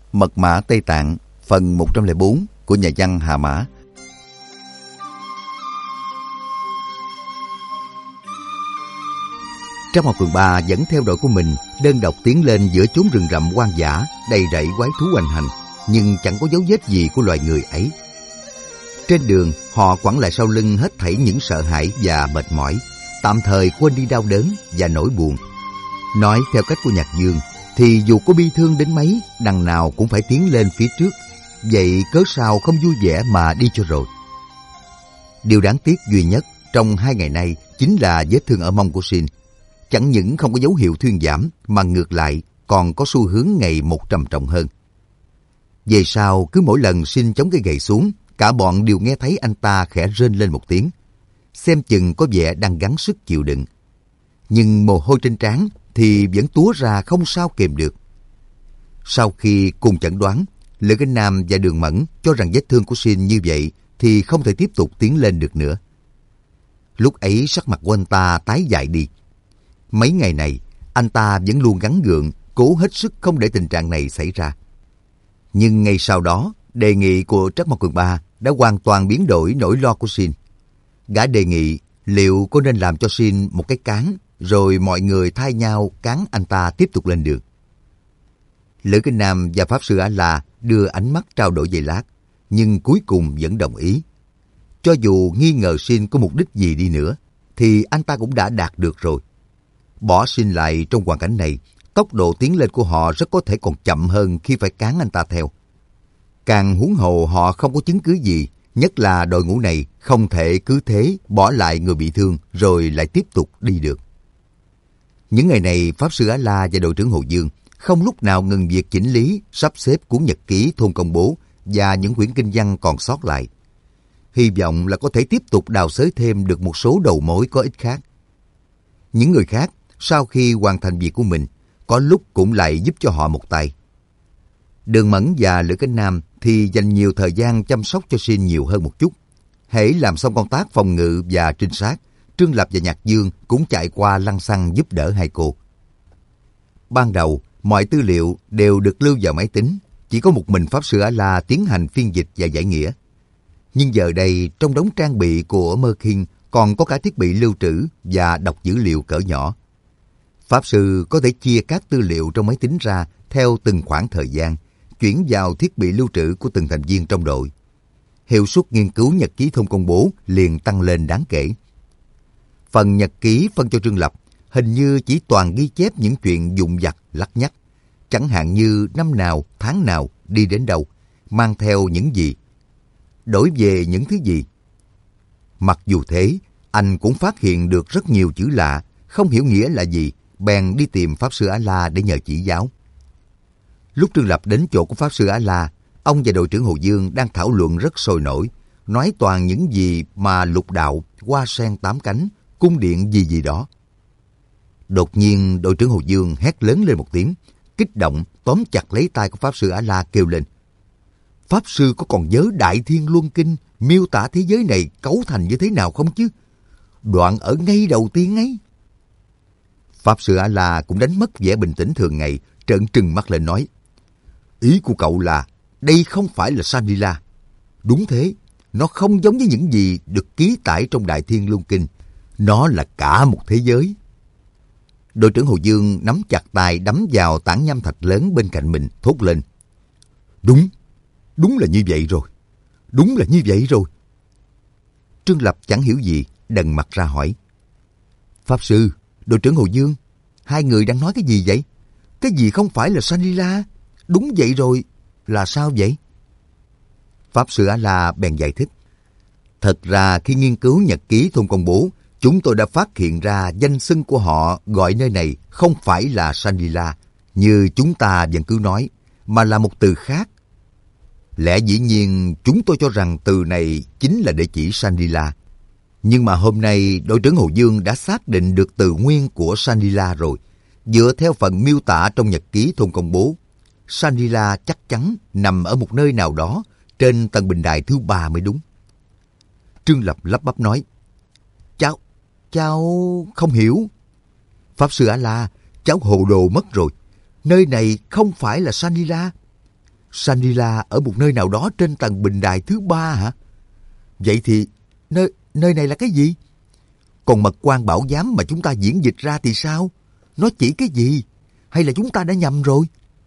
Mật mã Tây Tạng, phần 104 của nhà văn Hà Mã. Trác Mộc Cường Ba dẫn theo đội của mình đơn độc tiến lên giữa chốn rừng rậm hoang dã đầy rẫy quái thú hoành hành, nhưng chẳng có dấu vết gì của loài người ấy. Trên đường, họ quẳng lại sau lưng hết thảy những sợ hãi và mệt mỏi, tạm thời quên đi đau đớn và nỗi buồn. Nói theo cách của Nhạc Dương, thì dù có bi thương đến mấy, đằng nào cũng phải tiến lên phía trước. Vậy cớ sao không vui vẻ mà đi cho rồi. Điều đáng tiếc duy nhất trong 2 ngày nay chính là vết thương ở mông của Sin. Chẳng những không có dấu hiệu thuyên giảm, mà ngược lại còn có xu hướng ngày một trầm trọng hơn. Về sau, cứ mỗi lần Sin chống cây gậy xuống, cả bọn đều nghe thấy anh ta khẽ rên lên một tiếng. Xem chừng có vẻ đang gắng sức chịu đựng. Nhưng mồ hôi trên trán thì vẫn túa ra không sao kềm được. Sau khi cùng chẩn đoán, Lữ Kinh Nam và Đường Mẫn cho rằng vết thương của Sin như vậy thì không thể tiếp tục tiến lên được nữa. Lúc ấy sắc mặt của anh ta tái dại đi. Mấy ngày này, anh ta vẫn luôn gắng gượng, cố hết sức không để tình trạng này xảy ra. Nhưng ngay sau đó, đề nghị của Trác Mộc Cường Ba đã hoàn toàn biến đổi nỗi lo của Sin. Gã đề nghị liệu có nên làm cho Sin một cái cán, rồi mọi người thay nhau cán anh ta tiếp tục lên đường. Lữ Kinh Nam và Pháp Sư A-La đưa ánh mắt trao đổi giây lát, nhưng cuối cùng vẫn đồng ý. Cho dù nghi ngờ Sin có mục đích gì đi nữa, thì anh ta cũng đã đạt được rồi. Bỏ Sin lại trong hoàn cảnh này, tốc độ tiến lên của họ rất có thể còn chậm hơn khi phải cán anh ta theo. Càng huống hồ họ không có chứng cứ gì, nhất là đội ngũ này không thể cứ thế bỏ lại người bị thương rồi lại tiếp tục đi được. Những ngày này, Pháp Sư A-La và đội trưởng Hồ Dương không lúc nào ngừng việc chỉnh lý, sắp xếp cuốn nhật ký thôn công bố và những quyển kinh văn còn sót lại. Hy vọng là có thể tiếp tục đào xới thêm được một số đầu mối có ích khác. Những người khác, sau khi hoàn thành việc của mình, có lúc cũng lại giúp cho họ một tay. Đường Mẫn và Lữ Kinh Nam thì dành nhiều thời gian chăm sóc cho Sin nhiều hơn một chút. Hễ làm xong công tác phòng ngự và trinh sát, Trương Lập và Nhạc Dương cũng chạy qua lăng xăng giúp đỡ hai cô. Ban đầu, mọi tư liệu đều được lưu vào máy tính, chỉ có một mình Pháp Sư A-La tiến hành phiên dịch và giải nghĩa. Nhưng giờ đây, trong đống trang bị của Mơ Kinh còn có cả thiết bị lưu trữ và đọc dữ liệu cỡ nhỏ. Pháp Sư có thể chia các tư liệu trong máy tính ra theo từng khoảng thời gian, chuyển vào thiết bị lưu trữ của từng thành viên trong đội. Hiệu suất nghiên cứu nhật ký thôn công bố liền tăng lên đáng kể. Phần nhật ký phân cho Trương Lập hình như chỉ toàn ghi chép những chuyện vụn vặt lắt nhắt, chẳng hạn như năm nào, tháng nào, đi đến đâu, mang theo những gì, đổi về những thứ gì. Mặc dù thế, anh cũng phát hiện được rất nhiều chữ lạ, không hiểu nghĩa là gì, bèn đi tìm Pháp Sư A-La để nhờ chỉ giáo. Lúc Trương Lập đến chỗ của Pháp Sư A-La, ông và đội trưởng Hồ Dương đang thảo luận rất sôi nổi, nói toàn những gì mà lục đạo, hoa sen 8 cánh, cung điện gì gì đó. Đột nhiên đội trưởng Hồ Dương hét lớn lên một tiếng, kích động tóm chặt lấy tay của Pháp Sư A-La kêu lên: Pháp Sư có còn nhớ Đại Thiên Luân Kinh miêu tả thế giới này cấu thành như thế nào không chứ? Đoạn ở ngay đầu tiên ấy. Pháp Sư A-La cũng đánh mất vẻ bình tĩnh thường ngày, trợn trừng mắt lên nói: Ý của cậu là đây không phải là Shangri-La. Đúng thế, nó không giống với những gì được ký tải trong Đại Thiên Luân Kinh. Nó là cả một thế giới. Đội trưởng Hồ Dương nắm chặt tay đấm vào tảng nham thạch lớn bên cạnh mình, thốt lên: Đúng là như vậy rồi. Đúng là như vậy rồi. Trương Lập chẳng hiểu gì, đần mặt ra hỏi: Pháp Sư, đội trưởng Hồ Dương, hai người đang nói cái gì vậy? Cái gì không phải là Shangri-La? Đúng vậy rồi, là sao vậy? Pháp Sư A-La bèn giải thích: Thật ra khi nghiên cứu nhật ký thôn công bố, chúng tôi đã phát hiện ra danh xưng của họ gọi nơi này không phải là Shangri-La, như chúng ta vẫn cứ nói, mà là một từ khác. Lẽ dĩ nhiên chúng tôi cho rằng từ này chính là để chỉ Shangri-La. Nhưng mà hôm nay đội trưởng Hồ Dương đã xác định được từ nguyên của Shangri-La rồi. Dựa theo phần miêu tả trong nhật ký thôn công bố, Shangri-La chắc chắn nằm ở một nơi nào đó trên tầng bình đài thứ 3 mới đúng. Trương Lập lắp bắp nói: Cháu không hiểu. Pháp Sư A-La, cháu hồ đồ mất rồi. Nơi này không phải là Shangri-La. Shangri-La ở một nơi nào đó trên tầng bình đài thứ 3 hả? Vậy thì nơi này là cái gì? Còn mật quan bảo giám mà chúng ta diễn dịch ra thì sao? Nó chỉ cái gì? Hay là chúng ta đã nhầm rồi?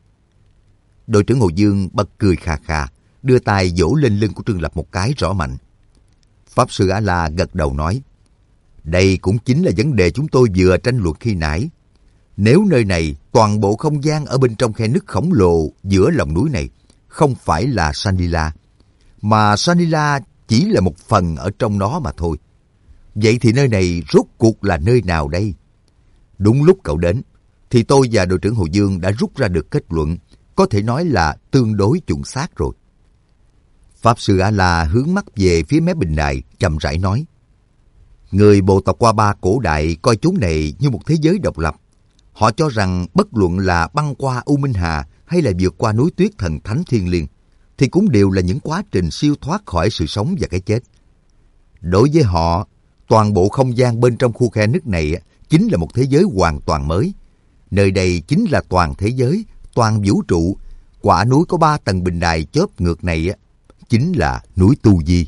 Đội trưởng Hồ Dương bật cười khà khà, đưa tay vỗ lên lưng của Trương Lập một cái rõ mạnh. Pháp sư A-la gật đầu nói, đây cũng chính là vấn đề chúng tôi vừa tranh luận khi nãy. Nếu nơi này, toàn bộ không gian ở bên trong khe nứt khổng lồ giữa lòng núi này không phải là Shangri-La, mà Shangri-La chỉ là một phần ở trong nó mà thôi. Vậy thì nơi này rốt cuộc là nơi nào đây? Đúng lúc cậu đến, thì tôi và đội trưởng Hồ Dương đã rút ra được kết luận, có thể nói là tương đối chuẩn xác rồi. Pháp sư A-la hướng mắt về phía mé bình đài, chậm rãi nói, người bộ tộc Qua Ba cổ đại coi chốn này như một thế giới độc lập. Họ cho rằng bất luận là băng qua U Minh Hà hay là vượt qua núi tuyết thần thánh thiêng liêng, thì cũng đều là những quá trình siêu thoát khỏi sự sống và cái chết. Đối với họ, toàn bộ không gian bên trong khu khe nứt này chính là một thế giới hoàn toàn mới. Nơi đây chính là toàn thế giới, toàn vũ trụ. Quả núi có 3 tầng bình đài chớp ngược này chính là núi Tu Di.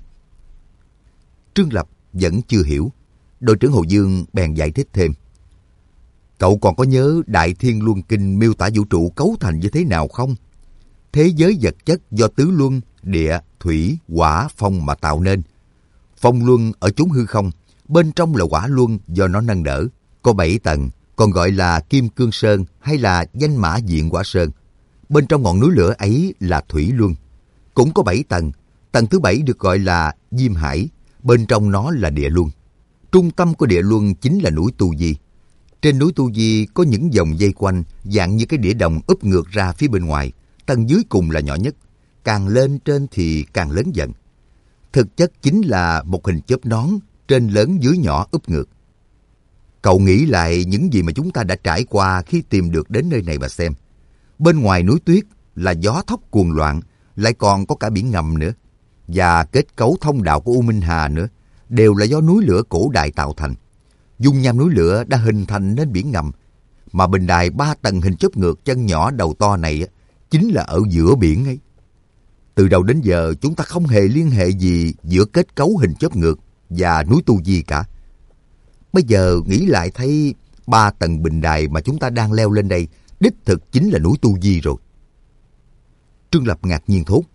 Trương Lập vẫn chưa hiểu. Đội trưởng Hồ Dương bèn giải thích thêm. Cậu còn có nhớ Đại Thiên Luân Kinh miêu tả vũ trụ cấu thành như thế nào không? Thế giới vật chất do tứ luân, địa, thủy, hỏa, phong mà tạo nên. Phong luân ở chốn hư không, bên trong là hỏa luân do nó nâng đỡ. Có 7 tầng, còn gọi là Kim Cương Sơn hay là Danh Mã Diện Hỏa Sơn. Bên trong ngọn núi lửa ấy là thủy luân. Cũng có 7 tầng, tầng thứ 7 được gọi là Diêm Hải, bên trong nó là địa luân. Trung tâm của địa luân chính là núi Tu Di. Trên núi Tu Di có những vòng dây quanh dạng như cái đĩa đồng úp ngược ra phía bên ngoài, tầng dưới cùng là nhỏ nhất, càng lên trên thì càng lớn dần. Thực chất chính là một hình chớp nón, trên lớn dưới nhỏ úp ngược. Cậu nghĩ lại những gì mà chúng ta đã trải qua khi tìm được đến nơi này mà xem. Bên ngoài núi tuyết là gió thốc cuồng loạn, lại còn có cả biển ngầm nữa. Và kết cấu thông đạo của U Minh Hà nữa, đều là do núi lửa cổ đại tạo thành. Dung nham núi lửa đã hình thành nên biển ngầm, mà bình đài 3 tầng hình chớp ngược chân nhỏ đầu to này chính là ở giữa biển ấy. Từ đầu đến giờ chúng ta không hề liên hệ gì giữa kết cấu hình chớp ngược và núi Tu Di cả. Bây giờ nghĩ lại thấy 3 tầng bình đài mà chúng ta đang leo lên đây đích thực chính là núi Tu Di rồi. Trương Lập ngạc nhiên thốt.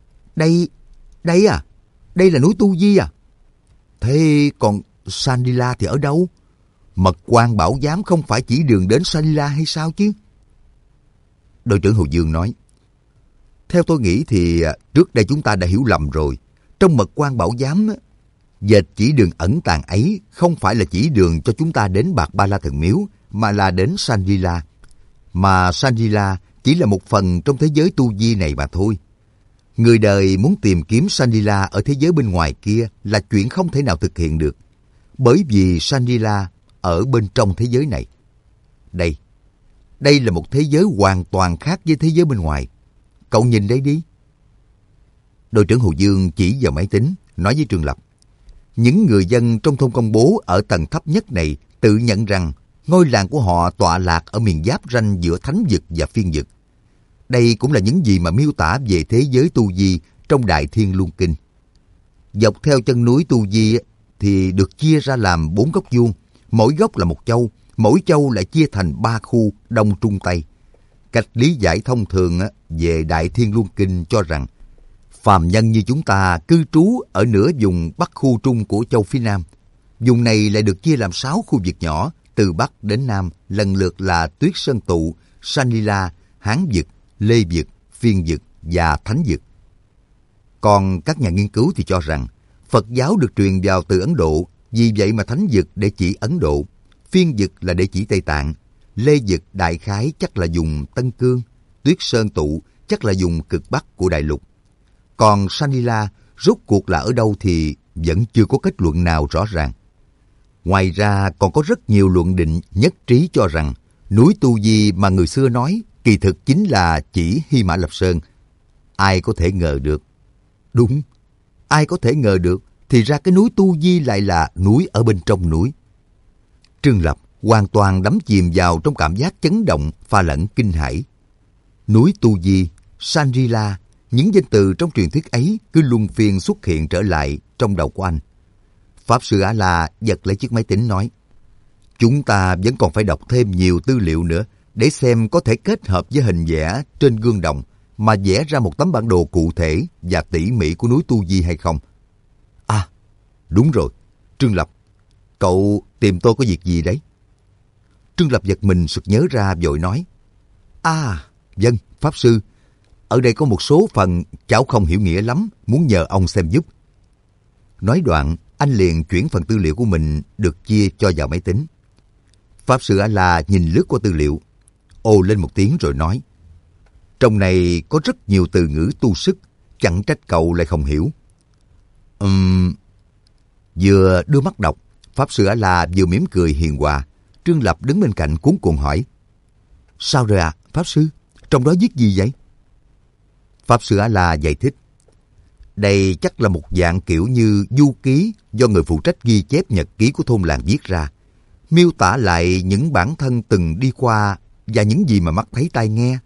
Đây à? Đây là núi Tu Di à? Thế còn Shangri-La thì ở đâu? Mật quan bảo giám không phải chỉ đường đến Shangri-La hay sao chứ? Đội trưởng Hồ Dương nói, theo tôi nghĩ thì trước đây chúng ta đã hiểu lầm rồi. Trong mật quan bảo giám, dệt chỉ đường ẩn tàng ấy không phải là chỉ đường cho chúng ta đến Bạc Ba La Thần Miếu, mà là đến Shangri-La. Mà Shangri-La chỉ là một phần trong thế giới Tu Di này mà thôi. Người đời muốn tìm kiếm Shangri-La ở thế giới bên ngoài kia là chuyện không thể nào thực hiện được. Bởi vì Shangri-La ở bên trong thế giới này. Đây là một thế giới hoàn toàn khác với thế giới bên ngoài. Cậu nhìn đây đi. Đội trưởng Hồ Dương chỉ vào máy tính, nói với Trương Lập. Những người dân trong thôn Công Bố ở tầng thấp nhất này tự nhận rằng ngôi làng của họ tọa lạc ở miền giáp ranh giữa thánh vực và phiên vực. Đây cũng là những gì mà miêu tả về thế giới Tu Di trong Đại Thiên Luân Kinh. Dọc theo chân núi Tu Di thì được chia ra làm 4 góc vuông, mỗi góc là một châu, mỗi châu lại chia thành 3 khu Đông Trung Tây. Cách lý giải thông thường về Đại Thiên Luân Kinh cho rằng phàm nhân như chúng ta cư trú ở nửa vùng Bắc khu Trung của châu phía Nam. Vùng này lại được chia làm 6 khu vực nhỏ, từ Bắc đến Nam, lần lượt là Tuyết Sơn Tụ, Shangri-La, Hán Vực, Lê Vực, Phiên Vực và Thánh Vực. Còn các nhà nghiên cứu thì cho rằng Phật giáo được truyền vào từ Ấn Độ, vì vậy mà Thánh Vực để chỉ Ấn Độ, Phiên Vực là để chỉ Tây Tạng, Lê Vực đại khái chắc là vùng Tân Cương, Tuyết Sơn Tụ chắc là vùng cực Bắc của đại lục. Còn Shangri-La rốt cuộc là ở đâu thì vẫn chưa có kết luận nào rõ ràng. Ngoài ra còn có rất nhiều luận định nhất trí cho rằng núi Tu Di mà người xưa nói kỳ thực chính là chỉ Hy Mã Lập Sơn. Ai có thể ngờ được? Đúng, ai có thể ngờ được thì ra cái núi Tu Di lại là núi ở bên trong núi. Trương Lập hoàn toàn đắm chìm vào trong cảm giác chấn động pha lẫn kinh hãi. Núi Tu Di Shangri-La, những danh từ trong truyền thuyết ấy cứ luân phiên xuất hiện trở lại trong đầu của anh. Pháp sư A-la giật lấy chiếc máy tính nói, chúng ta vẫn còn phải đọc thêm nhiều tư liệu nữa để xem có thể kết hợp với hình vẽ trên gương đồng mà vẽ ra một tấm bản đồ cụ thể và tỉ mỉ của núi Tu Di hay không. À, đúng rồi, Trương Lập, cậu tìm tôi có việc gì đấy? Trương Lập giật mình sực nhớ ra vội nói, à, vâng, Pháp sư, ở đây có một số phần cháu không hiểu nghĩa lắm, muốn nhờ ông xem giúp. Nói đoạn, anh liền chuyển phần tư liệu của mình được chia cho vào máy tính. Pháp sư A-la nhìn lướt qua tư liệu, ồ lên một tiếng rồi nói, trong này có rất nhiều từ ngữ tu sức, chẳng trách cậu lại không hiểu. Vừa đưa mắt đọc, Pháp sư A-la vừa mỉm cười hiền hòa. Trương Lập đứng bên cạnh cuống cuồng hỏi, sao rồi ạ, Pháp sư? Trong đó viết gì vậy? Pháp sư A-la giải thích, đây chắc là một dạng kiểu như du ký do người phụ trách ghi chép nhật ký của thôn làng viết ra, miêu tả lại những bản thân từng đi qua và những gì mà mắt thấy tai nghe.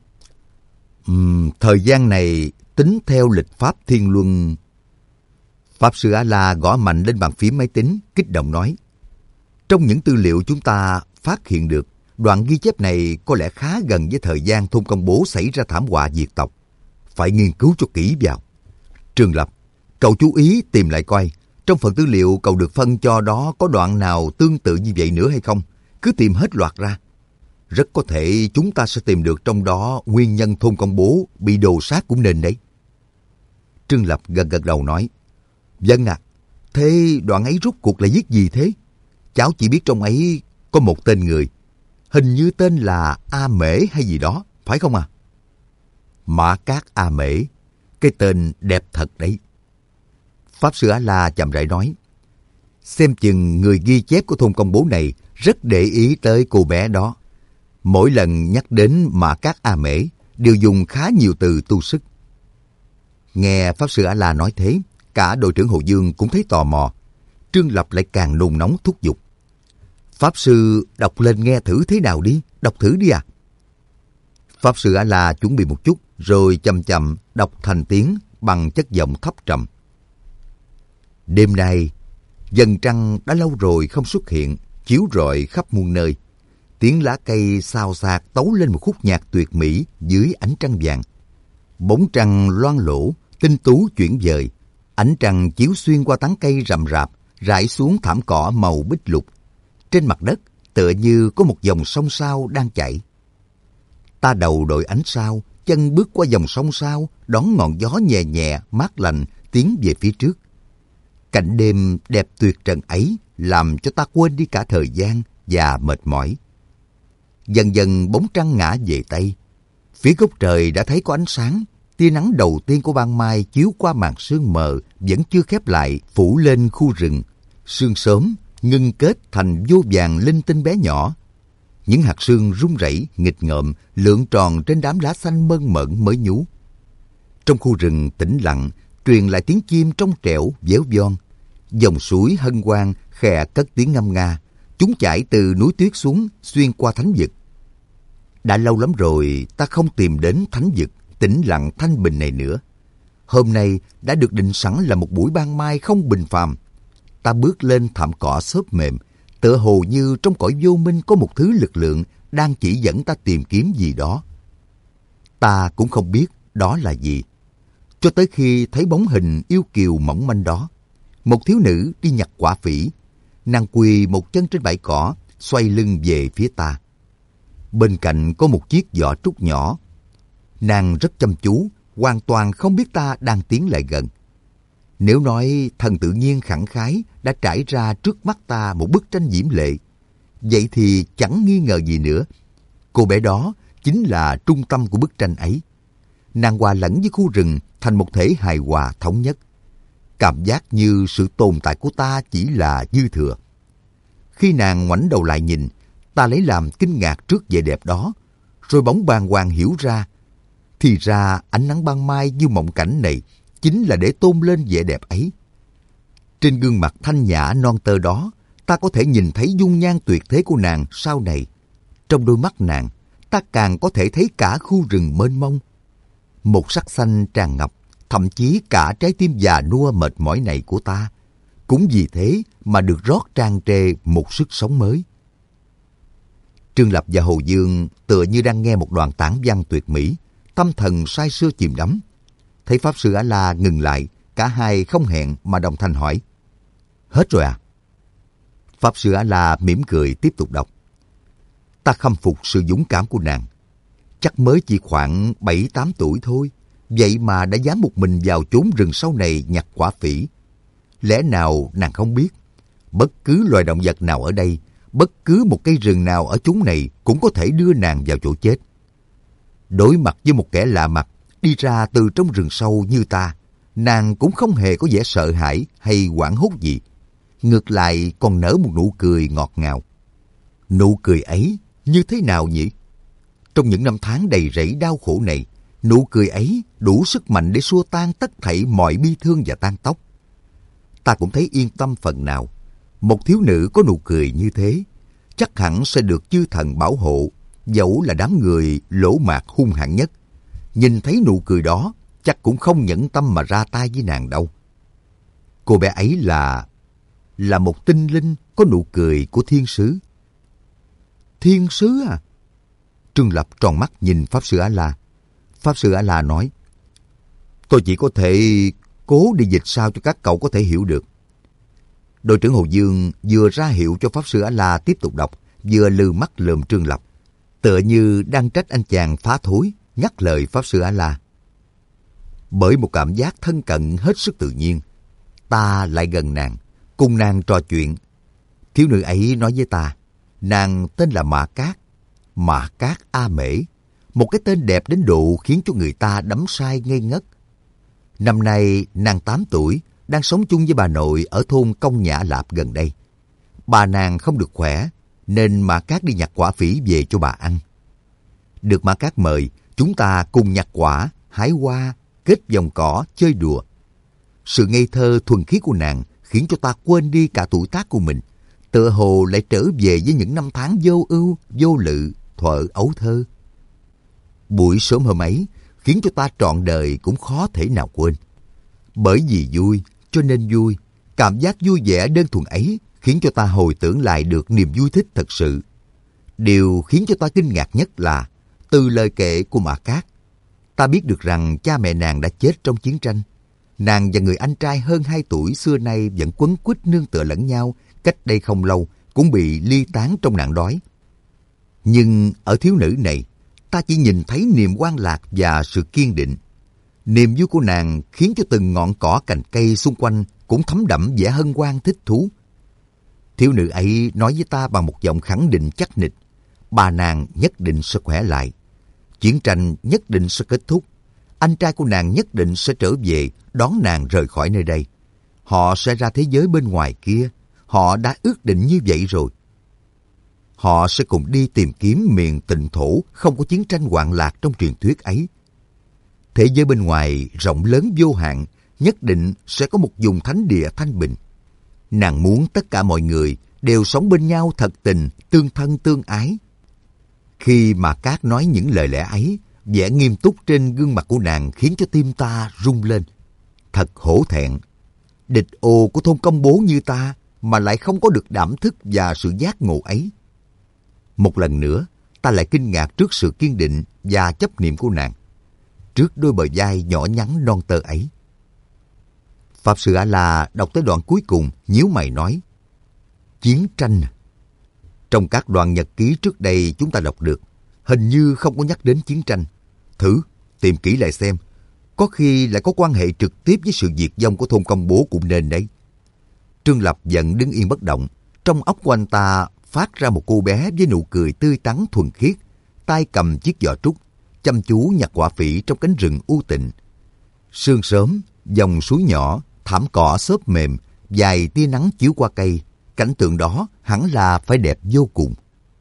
Thời gian này tính theo lịch pháp thiên luân. Pháp sư A-la gõ mạnh lên bàn phím máy tính, kích động nói, trong những tư liệu chúng ta phát hiện được, đoạn ghi chép này có lẽ khá gần với thời gian thôn Công Bố xảy ra thảm họa diệt tộc. Phải nghiên cứu cho kỹ vào. Trương Lập, cậu chú ý tìm lại coi, trong phần tư liệu cậu được phân cho đó có đoạn nào tương tự như vậy nữa hay không? Cứ tìm hết loạt ra. Rất có thể chúng ta sẽ tìm được trong đó nguyên nhân thôn Công Bố bị đồ sát cũng nên đấy. Trương Lập gật gật đầu nói, vâng ạ, thế đoạn ấy rốt cuộc là viết gì thế? Cháu chỉ biết trong ấy có một tên người, hình như tên là A Mễ hay gì đó, phải không à? Mã Cát A Mễ, cái tên đẹp thật đấy. Pháp sư A-la chậm rãi nói, xem chừng người ghi chép của thôn Công Bố này rất để ý tới cô bé đó. Mỗi lần nhắc đến Mã Cát A Mễ đều dùng khá nhiều từ tu sức. Nghe Pháp sư A-la nói thế, cả đội trưởng Hồ Dương cũng thấy tò mò. Trương Lập lại càng nôn nóng thúc giục, Pháp sư đọc lên nghe thử thế nào đi, đọc thử đi à. Pháp sư A-la chuẩn bị một chút rồi chậm chậm đọc thành tiếng bằng chất giọng thấp trầm. Đêm nay, dần trăng đã lâu rồi không xuất hiện, chiếu rọi khắp muôn nơi. Tiếng lá cây xào xạc tấu lên một khúc nhạc tuyệt mỹ dưới ánh trăng vàng. Bóng trăng loang lổ, tinh tú chuyển dời. Ánh trăng chiếu xuyên qua tán cây rậm rạp, rải xuống thảm cỏ màu bích lục. Trên mặt đất tựa như có một dòng sông sao đang chảy. Ta đầu đội ánh sao, chân bước qua dòng sông sao, đón ngọn gió nhẹ nhẹ, mát lành, tiến về phía trước. Cảnh đêm đẹp tuyệt trần ấy làm cho ta quên đi cả thời gian và mệt mỏi. Dần dần bóng trăng ngã về Tây. Phía góc trời đã thấy có ánh sáng, tia nắng đầu tiên của ban mai chiếu qua màn sương mờ vẫn chưa khép lại, phủ lên khu rừng. Sương sớm ngưng kết thành vô vàng linh tinh bé nhỏ. Những hạt sương rung rẩy, nghịch ngợm, lượn tròn trên đám lá xanh mơn mởn mới nhú. Trong khu rừng tĩnh lặng, truyền lại tiếng chim trong trẻo, véo von. Dòng suối hân hoan khè cất tiếng ngâm nga. Chúng chảy từ núi tuyết xuống, xuyên qua thánh vực. Đã lâu lắm rồi ta không tìm đến thánh vực tĩnh lặng thanh bình này nữa. Hôm nay đã được định sẵn là một buổi ban mai không bình phàm. Ta bước lên thảm cỏ xốp mềm, tựa hồ như trong cõi vô minh có một thứ lực lượng đang chỉ dẫn ta tìm kiếm gì đó. Ta cũng không biết đó là gì, cho tới khi thấy bóng hình yêu kiều mỏng manh đó. Một thiếu nữ đi nhặt quả phỉ. Nàng quỳ một chân trên bãi cỏ, xoay lưng về phía ta. Bên cạnh có một chiếc giỏ trúc nhỏ. Nàng rất chăm chú, hoàn toàn không biết ta đang tiến lại gần. Nếu nói thần tự nhiên khẳng khái đã trải ra trước mắt ta một bức tranh diễm lệ, vậy thì chẳng nghi ngờ gì nữa. Cô bé đó chính là trung tâm của bức tranh ấy. Nàng hòa lẫn với khu rừng thành một thể hài hòa thống nhất. Cảm giác như sự tồn tại của ta chỉ là dư thừa. Khi nàng ngoảnh đầu lại nhìn, ta lấy làm kinh ngạc trước vẻ đẹp đó, rồi bỗng bàng hoàng hiểu ra. Thì ra ánh nắng ban mai như mộng cảnh này chính là để tôn lên vẻ đẹp ấy. Trên gương mặt thanh nhã non tơ đó, ta có thể nhìn thấy dung nhan tuyệt thế của nàng sau này. Trong đôi mắt nàng, ta càng có thể thấy cả khu rừng mênh mông. một sắc xanh tràn ngập, thậm chí cả trái tim già nua mệt mỏi này của ta, cũng vì thế mà được rót tràn trề một sức sống mới. Trương Lập và Hồ Dương tựa như đang nghe một đoạn tản văn tuyệt mỹ, tâm thần say sưa chìm đắm. Thấy Pháp Sư A-la ngừng lại, cả hai không hẹn mà đồng thanh hỏi: Hết rồi à? Pháp Sư A-la mỉm cười tiếp tục đọc: Ta khâm phục sự dũng cảm của nàng. Chắc mới chỉ khoảng 7-8 tuổi thôi, vậy mà đã dám một mình vào chốn rừng sâu này nhặt quả phỉ. Lẽ nào nàng không biết, bất cứ loài động vật nào ở đây, bất cứ một cây rừng nào ở chốn này cũng có thể đưa nàng vào chỗ chết. Đối mặt với một kẻ lạ mặt đi ra từ trong rừng sâu như ta, nàng cũng không hề có vẻ sợ hãi hay hoảng hốt gì. Ngược lại còn nở một nụ cười ngọt ngào. Nụ cười ấy như thế nào nhỉ? Trong những năm tháng đầy rẫy đau khổ này, nụ cười ấy đủ sức mạnh để xua tan tất thảy mọi bi thương và tang tóc. Ta cũng thấy yên tâm phần nào. Một thiếu nữ có nụ cười như thế, chắc hẳn sẽ được chư thần bảo hộ, dẫu là đám người lỗ mạc hung hãn nhất. Nhìn thấy nụ cười đó, chắc cũng không nhẫn tâm mà ra tay với nàng đâu. Cô bé ấy là một tinh linh có nụ cười của thiên sứ. Thiên sứ à? Trương Lập tròn mắt nhìn Pháp Sư A-la. Pháp Sư A-la nói: Tôi chỉ có thể cố đi dịch sao cho các cậu có thể hiểu được. Đội trưởng Hồ Dương vừa ra hiệu cho Pháp Sư A-la tiếp tục đọc, vừa lừ mắt lườm Trương Lập, tựa như đang trách anh chàng phá thối, ngắt lời Pháp Sư A-la. Bởi một cảm giác thân cận hết sức tự nhiên, ta lại gần nàng, cùng nàng trò chuyện. Thiếu nữ ấy nói với ta, nàng tên là Mạ Cát A Mễ, một cái tên đẹp đến độ khiến cho người ta đắm say ngây ngất. Năm nay nàng 8 tuổi, đang sống chung với bà nội ở thôn Công Nhã Lạp gần đây. Bà nàng không được khỏe, nên Mạ Cát đi nhặt quả phỉ về cho bà ăn. Được Mạ Cát mời, chúng ta cùng nhặt quả, hái hoa, kết vòng cỏ, chơi đùa. Sự ngây thơ thuần khiết của nàng khiến cho ta quên đi cả tuổi tác của mình, tựa hồ lại trở về với những năm tháng vô ưu, vô lự, thuở ấu thơ. Buổi sớm hôm ấy khiến cho ta trọn đời cũng khó thể nào quên. Bởi vì vui cho nên vui, cảm giác vui vẻ đơn thuần ấy khiến cho ta hồi tưởng lại được niềm vui thích thật sự. Điều khiến cho ta kinh ngạc nhất là từ lời kể của Mạ Cát, ta biết được rằng cha mẹ nàng đã chết trong chiến tranh. Nàng và người anh trai hơn 2 tuổi xưa nay vẫn quấn quýt nương tựa lẫn nhau, cách đây không lâu cũng bị ly tán trong nạn đói. Nhưng ở thiếu nữ này, ta chỉ nhìn thấy niềm hoan lạc và sự kiên định. Niềm vui của nàng khiến cho từng ngọn cỏ cành cây xung quanh cũng thấm đẫm vẻ hân hoan thích thú. Thiếu nữ ấy nói với ta bằng một giọng khẳng định chắc nịch, bà nàng nhất định sẽ khỏe lại. Chiến tranh nhất định sẽ kết thúc. Anh trai của nàng nhất định sẽ trở về đón nàng rời khỏi nơi đây. Họ sẽ ra thế giới bên ngoài kia. Họ đã ước định như vậy rồi. Họ sẽ cùng đi tìm kiếm miền tịnh thổ không có chiến tranh hoạn lạc trong truyền thuyết ấy. Thế giới bên ngoài rộng lớn vô hạn, nhất định sẽ có một vùng thánh địa thanh bình. Nàng muốn tất cả mọi người đều sống bên nhau thật tình, tương thân tương ái. Khi mà Cát nói những lời lẽ ấy, vẻ nghiêm túc trên gương mặt của nàng khiến cho tim ta rung lên. Thật hổ thẹn. Địch ô của thôn Công Bố như ta mà lại không có được đảm thức và sự giác ngộ ấy. Một lần nữa, ta lại kinh ngạc trước sự kiên định và chấp niệm của nàng, trước đôi bờ vai nhỏ nhắn non tơ ấy. Pháp Sư A-la đọc tới đoạn cuối cùng, nhíu mày nói: Chiến tranh. Trong các đoạn nhật ký trước đây chúng ta đọc được, hình như không có nhắc đến chiến tranh. Thử tìm kỹ lại xem, có khi lại có quan hệ trực tiếp với sự diệt vong của thôn Công Bố cũng nên đấy. Trương Lập vẫn đứng yên bất động, trong óc của anh ta phát ra một cô bé với nụ cười tươi tắn thuần khiết, tay cầm chiếc giỏ trúc, chăm chú nhặt quả phỉ trong cánh rừng u tịnh. Sương sớm, dòng suối nhỏ, thảm cỏ xốp mềm, vài tia nắng chiếu qua cây, cảnh tượng đó hẳn là phải đẹp vô cùng.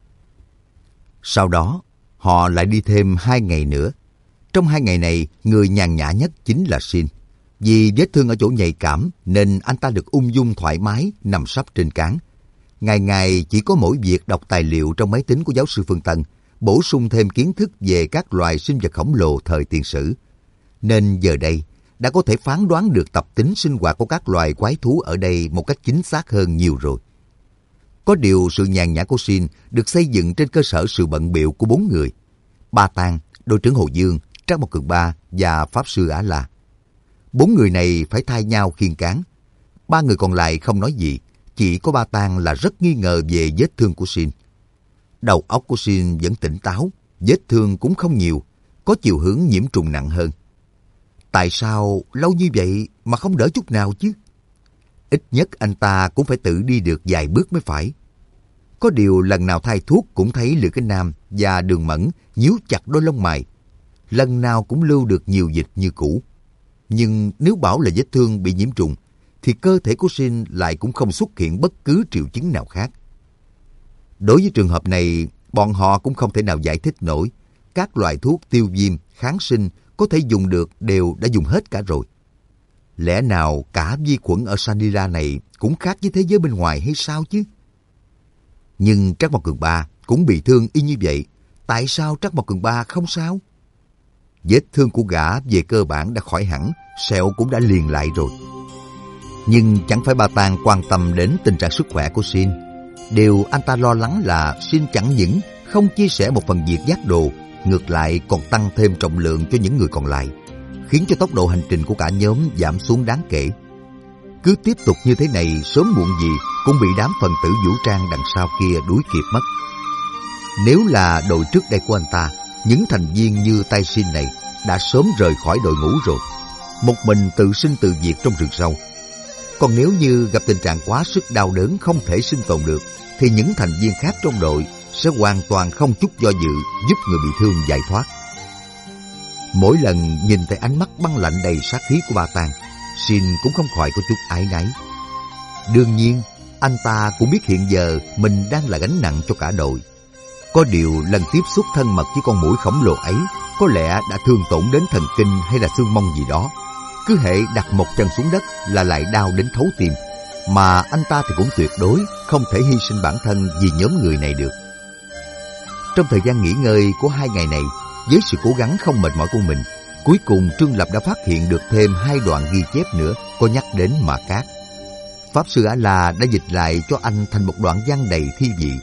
Sau đó, họ lại đi thêm 2 ngày nữa. Trong 2 ngày này, người nhàn nhã nhất chính là Sin. Vì vết thương ở chỗ nhạy cảm nên anh ta được ung dung thoải mái nằm sấp trên cáng. Ngày ngày chỉ có mỗi việc đọc tài liệu trong máy tính của giáo sư Phương Tân, bổ sung thêm kiến thức về các loài sinh vật khổng lồ thời tiền sử. nên giờ đây đã có thể phán đoán được tập tính sinh hoạt của các loài quái thú ở đây một cách chính xác hơn nhiều rồi. Có điều sự nhàn nhã của Shin được xây dựng trên cơ sở sự bận bịu của 4 người. Ba Tang, đội trưởng Hồ Dương, Trác Mộc Cường Ba và Pháp Sư Á La. 4 người này phải thay nhau khiêng cáng. 3 người còn lại không nói gì, chỉ có Ba Tang là rất nghi ngờ về vết thương của Shin. Đầu óc của Shin vẫn tỉnh táo, vết thương cũng không nhiều, có chiều hướng nhiễm trùng nặng hơn. Tại sao lâu như vậy mà không đỡ chút nào chứ? Ít nhất anh ta cũng phải tự đi được vài bước mới phải. Có điều lần nào thay thuốc cũng thấy Lữ Kinh Nam và Đường Mẫn nhíu chặt đôi lông mày. Lần nào cũng lưu được nhiều dịch như cũ. Nhưng nếu bảo là vết thương bị nhiễm trùng, thì cơ thể của Shin lại cũng không xuất hiện bất cứ triệu chứng nào khác. Đối với trường hợp này, bọn họ cũng không thể nào giải thích nổi. Các loại thuốc tiêu viêm, kháng sinh có thể dùng được đều đã dùng hết cả rồi. Lẽ nào cả vi khuẩn ở Sanira này cũng khác với thế giới bên ngoài hay sao chứ? Nhưng Trác Mộc Cường Ba cũng bị thương y như vậy. Tại sao Trác Mộc Cường Ba không sao? Vết thương của gã về cơ bản đã khỏi hẳn, sẹo cũng đã liền lại rồi. Nhưng chẳng phải Ba Tang quan tâm đến tình trạng sức khỏe của Shin. Điều anh ta lo lắng là Shin chẳng những không chia sẻ một phần việc vác đồ, ngược lại còn tăng thêm trọng lượng cho những người còn lại, khiến cho tốc độ hành trình của cả nhóm giảm xuống đáng kể. Cứ tiếp tục như thế này, sớm muộn gì cũng bị đám phần tử vũ trang đằng sau kia đuổi kịp mất. Nếu là đội trước đây của anh ta, những thành viên như Tai Shin này đã sớm rời khỏi đội ngũ rồi, một mình tự sinh tự diệt trong rừng sâu. Còn nếu như gặp tình trạng quá sức đau đớn không thể sinh tồn được, thì những thành viên khác trong đội sẽ hoàn toàn không chút do dự giúp người bị thương giải thoát. Mỗi lần nhìn thấy ánh mắt băng lạnh đầy sát khí của Ba Tang, Shin cũng không khỏi có chút áy náy. Đương nhiên, anh ta cũng biết hiện giờ mình đang là gánh nặng cho cả đội. Có điều lần tiếp xúc thân mật với con muỗi khổng lồ ấy có lẽ đã thương tổn đến thần kinh hay là xương mông gì đó. Cứ hễ đặt một chân xuống đất là lại đau đến thấu tim. Mà anh ta thì cũng tuyệt đối không thể hy sinh bản thân vì nhóm người này được. Trong thời gian nghỉ ngơi của 2 ngày này, với sự cố gắng không mệt mỏi của mình, cuối cùng Trương Lập đã phát hiện được thêm 2 đoạn ghi chép nữa có nhắc đến Ma Cát. Pháp Sư Á La đã dịch lại cho anh thành một đoạn văn đầy thi vị.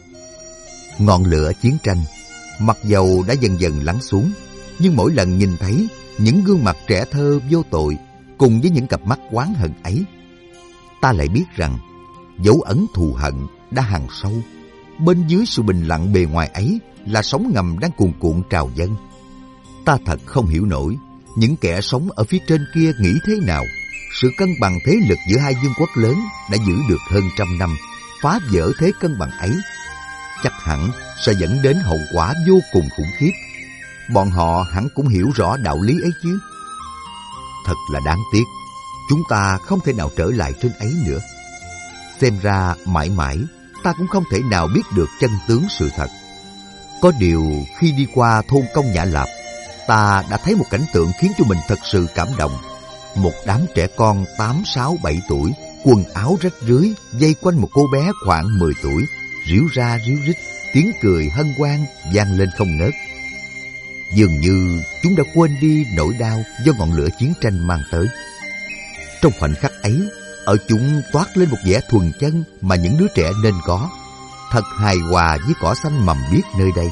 Ngọn lửa chiến tranh, mặc dầu đã dần dần lắng xuống, nhưng mỗi lần nhìn thấy những gương mặt trẻ thơ vô tội cùng với những cặp mắt oán hận ấy, ta lại biết rằng dấu ấn thù hận đã hằn sâu. Bên dưới sự bình lặng bề ngoài ấy là sóng ngầm đang cuồn cuộn trào dâng. Ta thật không hiểu nổi những kẻ sống ở phía trên kia nghĩ thế nào. Sự cân bằng thế lực giữa hai vương quốc lớn đã giữ được hơn 100 năm, phá vỡ thế cân bằng ấy chắc hẳn sẽ dẫn đến hậu quả vô cùng khủng khiếp. Bọn họ hẳn cũng hiểu rõ đạo lý ấy chứ. Thật là đáng tiếc, chúng ta không thể nào trở lại trên ấy nữa. Xem ra mãi mãi ta cũng không thể nào biết được chân tướng sự thật. Có điều khi đi qua thôn Công Nhã Lạp, ta đã thấy một cảnh tượng khiến cho mình thật sự cảm động. Một đám trẻ con 8, 6, 7 tuổi, quần áo rách rưới, vây quanh một cô bé khoảng 10 tuổi, ríu ra ríu rít, tiếng cười hân hoan vang lên không ngớt. Dường như chúng đã quên đi nỗi đau do ngọn lửa chiến tranh mang tới. Trong khoảnh khắc ấy, ở chúng toát lên một vẻ thuần chân mà những đứa trẻ nên có, thật hài hòa với cỏ xanh mầm biếc nơi đây.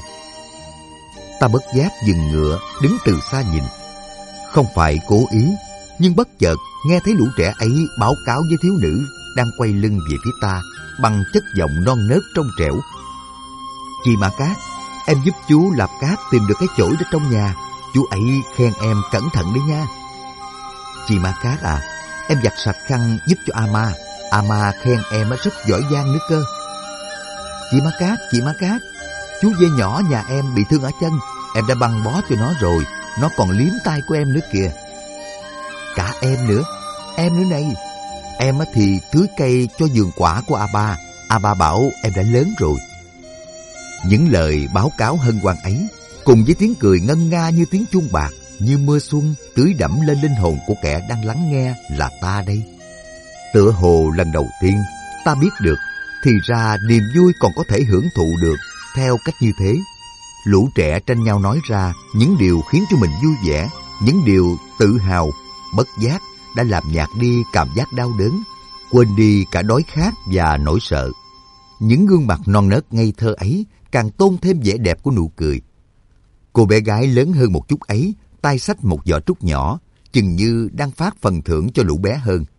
Ta bất giác dừng ngựa, đứng từ xa nhìn. Không phải cố ý, nhưng bất chợt nghe thấy lũ trẻ ấy báo cáo với thiếu nữ đang quay lưng về phía ta bằng chất giọng non nớt trong trẻo. Chị Ma Cát, em giúp chú Lạp Cát tìm được cái chổi ở trong nhà. Chú ấy khen em cẩn thận đấy nha. Chị Ma Cát à, em giặt sạch khăn giúp cho Ama. Ama khen em rất giỏi giang nữa cơ. Chị Ma Cát, chú dê nhỏ nhà em bị thương ở chân. Em đã băng bó cho nó rồi, nó còn liếm tay của em nữa kìa. Cả em nữa này. Em thì tưới cây cho vườn quả của A-ba. A-ba bảo em đã lớn rồi. Những lời báo cáo hân hoan ấy, cùng với tiếng cười ngân nga như tiếng chuông bạc, như mưa xuân tưới đẫm lên linh hồn của kẻ đang lắng nghe là ta đây. Tựa hồ lần đầu tiên ta biết được, thì ra niềm vui còn có thể hưởng thụ được theo cách như thế. Lũ trẻ tranh nhau nói ra những điều khiến cho mình vui vẻ, những điều tự hào, bất giác đã làm nhạt đi cảm giác đau đớn, quên đi cả đói khát và nỗi sợ. Những gương mặt non nớt ngây thơ ấy càng tôn thêm vẻ đẹp của nụ cười. Cô bé gái lớn hơn một chút ấy, tay xách một giỏ trúc nhỏ, chừng như đang phát phần thưởng cho lũ bé hơn.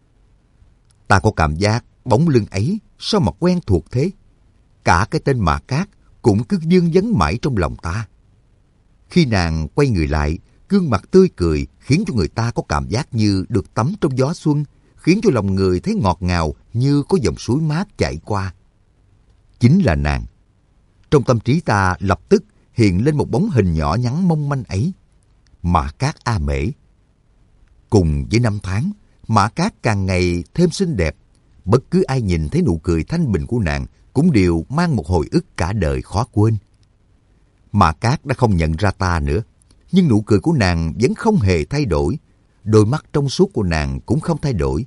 Ta có cảm giác bóng lưng ấy sao mà quen thuộc thế? Cả cái tên Mạc Cát cũng cứ vương vấn mãi trong lòng ta. Khi nàng quay người lại, gương mặt tươi cười khiến cho người ta có cảm giác như được tắm trong gió xuân, khiến cho lòng người thấy ngọt ngào như có dòng suối mát chảy qua. Chính là nàng. Trong tâm trí ta lập tức hiện lên một bóng hình nhỏ nhắn mong manh ấy. Mã Cát A Mễ. Cùng với năm tháng, Mã Cát càng ngày thêm xinh đẹp. Bất cứ ai nhìn thấy nụ cười thanh bình của nàng cũng đều mang một hồi ức cả đời khó quên. Mã Cát đã không nhận ra ta nữa, nhưng nụ cười của nàng vẫn không hề thay đổi. Đôi mắt trong suốt của nàng cũng không thay đổi.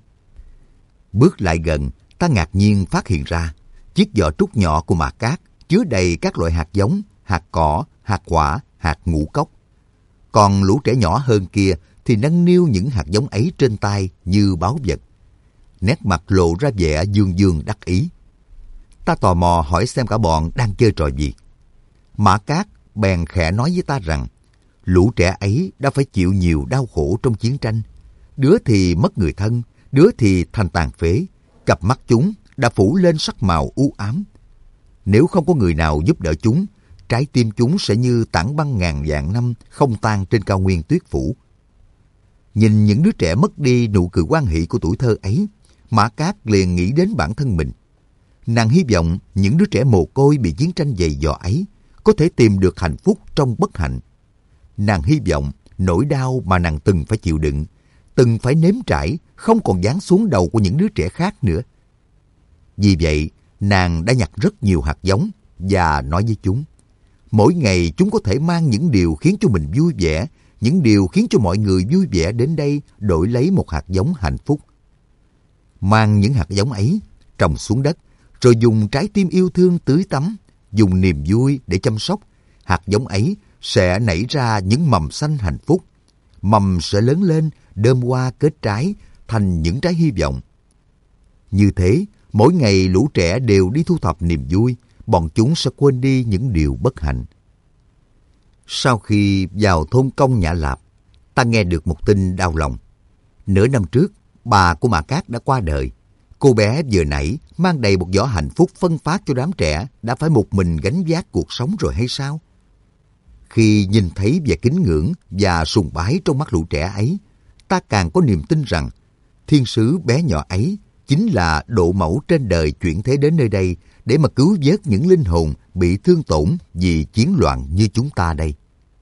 Bước lại gần, ta ngạc nhiên phát hiện ra chiếc giỏ trúc nhỏ của Mã Cát chứa đầy các loại hạt giống, hạt cỏ, hạt quả, hạt ngũ cốc. Còn lũ trẻ nhỏ hơn kia thì nâng niu những hạt giống ấy trên tay như báu vật. Nét mặt lộ ra vẻ dương dương đắc ý. Ta tò mò hỏi xem cả bọn đang chơi trò gì. Mã Cát bèn khẽ nói với ta rằng lũ trẻ ấy đã phải chịu nhiều đau khổ trong chiến tranh. Đứa thì mất người thân, đứa thì thành tàn phế. Cặp mắt chúng đã phủ lên sắc màu u ám. Nếu không có người nào giúp đỡ chúng, trái tim chúng sẽ như tảng băng ngàn vạn năm không tan trên cao nguyên tuyết phủ. Nhìn những đứa trẻ mất đi nụ cười hoan hỷ của tuổi thơ ấy, Mã Cát liền nghĩ đến bản thân mình. Nàng hy vọng những đứa trẻ mồ côi bị chiến tranh dày dò ấy có thể tìm được hạnh phúc trong bất hạnh. Nàng hy vọng nỗi đau mà nàng từng phải chịu đựng, từng phải nếm trải không còn giáng xuống đầu của những đứa trẻ khác nữa. Vì vậy, nàng đã nhặt rất nhiều hạt giống và nói với chúng. Mỗi ngày chúng có thể mang những điều khiến cho mình vui vẻ, những điều khiến cho mọi người vui vẻ đến đây đổi lấy một hạt giống hạnh phúc. Mang những hạt giống ấy, trồng xuống đất, rồi dùng trái tim yêu thương tưới tắm, dùng niềm vui để chăm sóc. Hạt giống ấy sẽ nảy ra những mầm xanh hạnh phúc. Mầm sẽ lớn lên, đơm hoa kết trái, thành những trái hy vọng. Như thế, mỗi ngày lũ trẻ đều đi thu thập niềm vui, bọn chúng sẽ quên đi những điều bất hạnh. Sau khi vào thôn Công Nhã Lạp, ta nghe được một tin đau lòng. Nửa năm trước, bà của Mã Cát đã qua đời. Cô bé vừa nãy mang đầy một giỏ hạnh phúc phân phát cho đám trẻ đã phải một mình gánh vác cuộc sống rồi hay sao? Khi nhìn thấy vẻ kính ngưỡng và sùng bái trong mắt lũ trẻ ấy, ta càng có niềm tin rằng thiên sứ bé nhỏ ấy chính là độ mẫu trên đời chuyển thế đến nơi đây để mà cứu vớt những linh hồn bị thương tổn vì chiến loạn như chúng ta đây.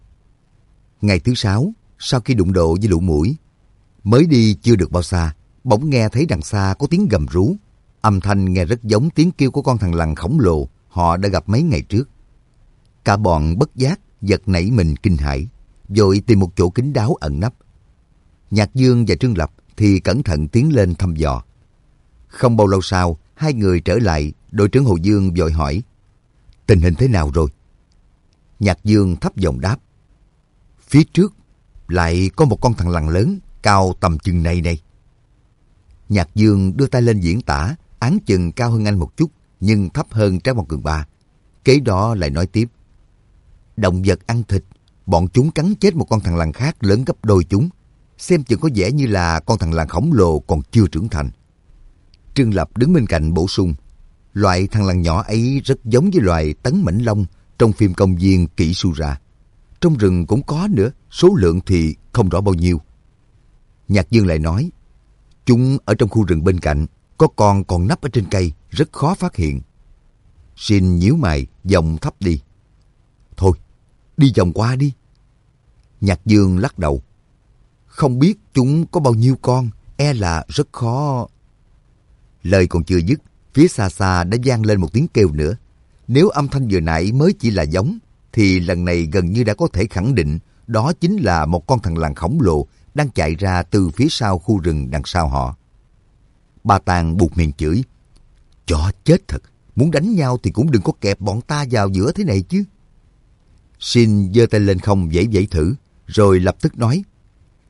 Ngày thứ 6, sau khi đụng độ với lũ muỗi, mới đi chưa được bao xa, bỗng nghe thấy đằng xa có tiếng gầm rú. Âm thanh nghe rất giống tiếng kêu của con thằn lằn khổng lồ họ đã gặp mấy ngày trước. Cả bọn bất giác giật nảy mình kinh hãi, vội tìm một chỗ kín đáo ẩn nấp. Nhạc Dương và Trương Lập thì cẩn thận tiến lên thăm dò. Không bao lâu sau, hai người trở lại, đội trưởng Hồ Dương vội hỏi: tình hình thế nào rồi? Nhạc Dương thấp giọng đáp: phía trước lại có một con thằn lằn lớn, cao tầm chừng này này. Nhạc Dương đưa tay lên diễn tả, áng chừng cao hơn anh một chút, nhưng thấp hơn Trác Mộc Cường Ba. Kế đó lại nói tiếp: động vật ăn thịt, bọn chúng cắn chết một con thằn lằn khác lớn gấp đôi chúng. Xem chừng có vẻ như là con thằn lằn khổng lồ còn chưa trưởng thành. Trương Lập đứng bên cạnh bổ sung: loại thằn lằn nhỏ ấy rất giống với loài tấn mãnh long trong phim công viên Kỷ Sura. Trong rừng cũng có nữa, số lượng thì không rõ bao nhiêu. Nhạc Dương lại nói: chúng ở trong khu rừng bên cạnh, có con còn nấp ở trên cây, rất khó phát hiện. Xin nhíu mày, giọng thấp đi: thôi, đi vòng qua đi. Nhạc Dương lắc đầu: không biết chúng có bao nhiêu con, e là rất khó. Lời còn chưa dứt, phía xa xa đã vang lên một tiếng kêu nữa. Nếu âm thanh vừa nãy mới chỉ là giống, thì lần này gần như đã có thể khẳng định đó chính là một con thằn lằn khổng lồ đang chạy ra từ phía sau khu rừng đằng sau họ. Ba Tàng buột miệng chửi: chó chết thật, muốn đánh nhau thì cũng đừng có kẹp bọn ta vào giữa thế này chứ. Xin giơ tay lên không vẫy vẫy thử, rồi lập tức nói: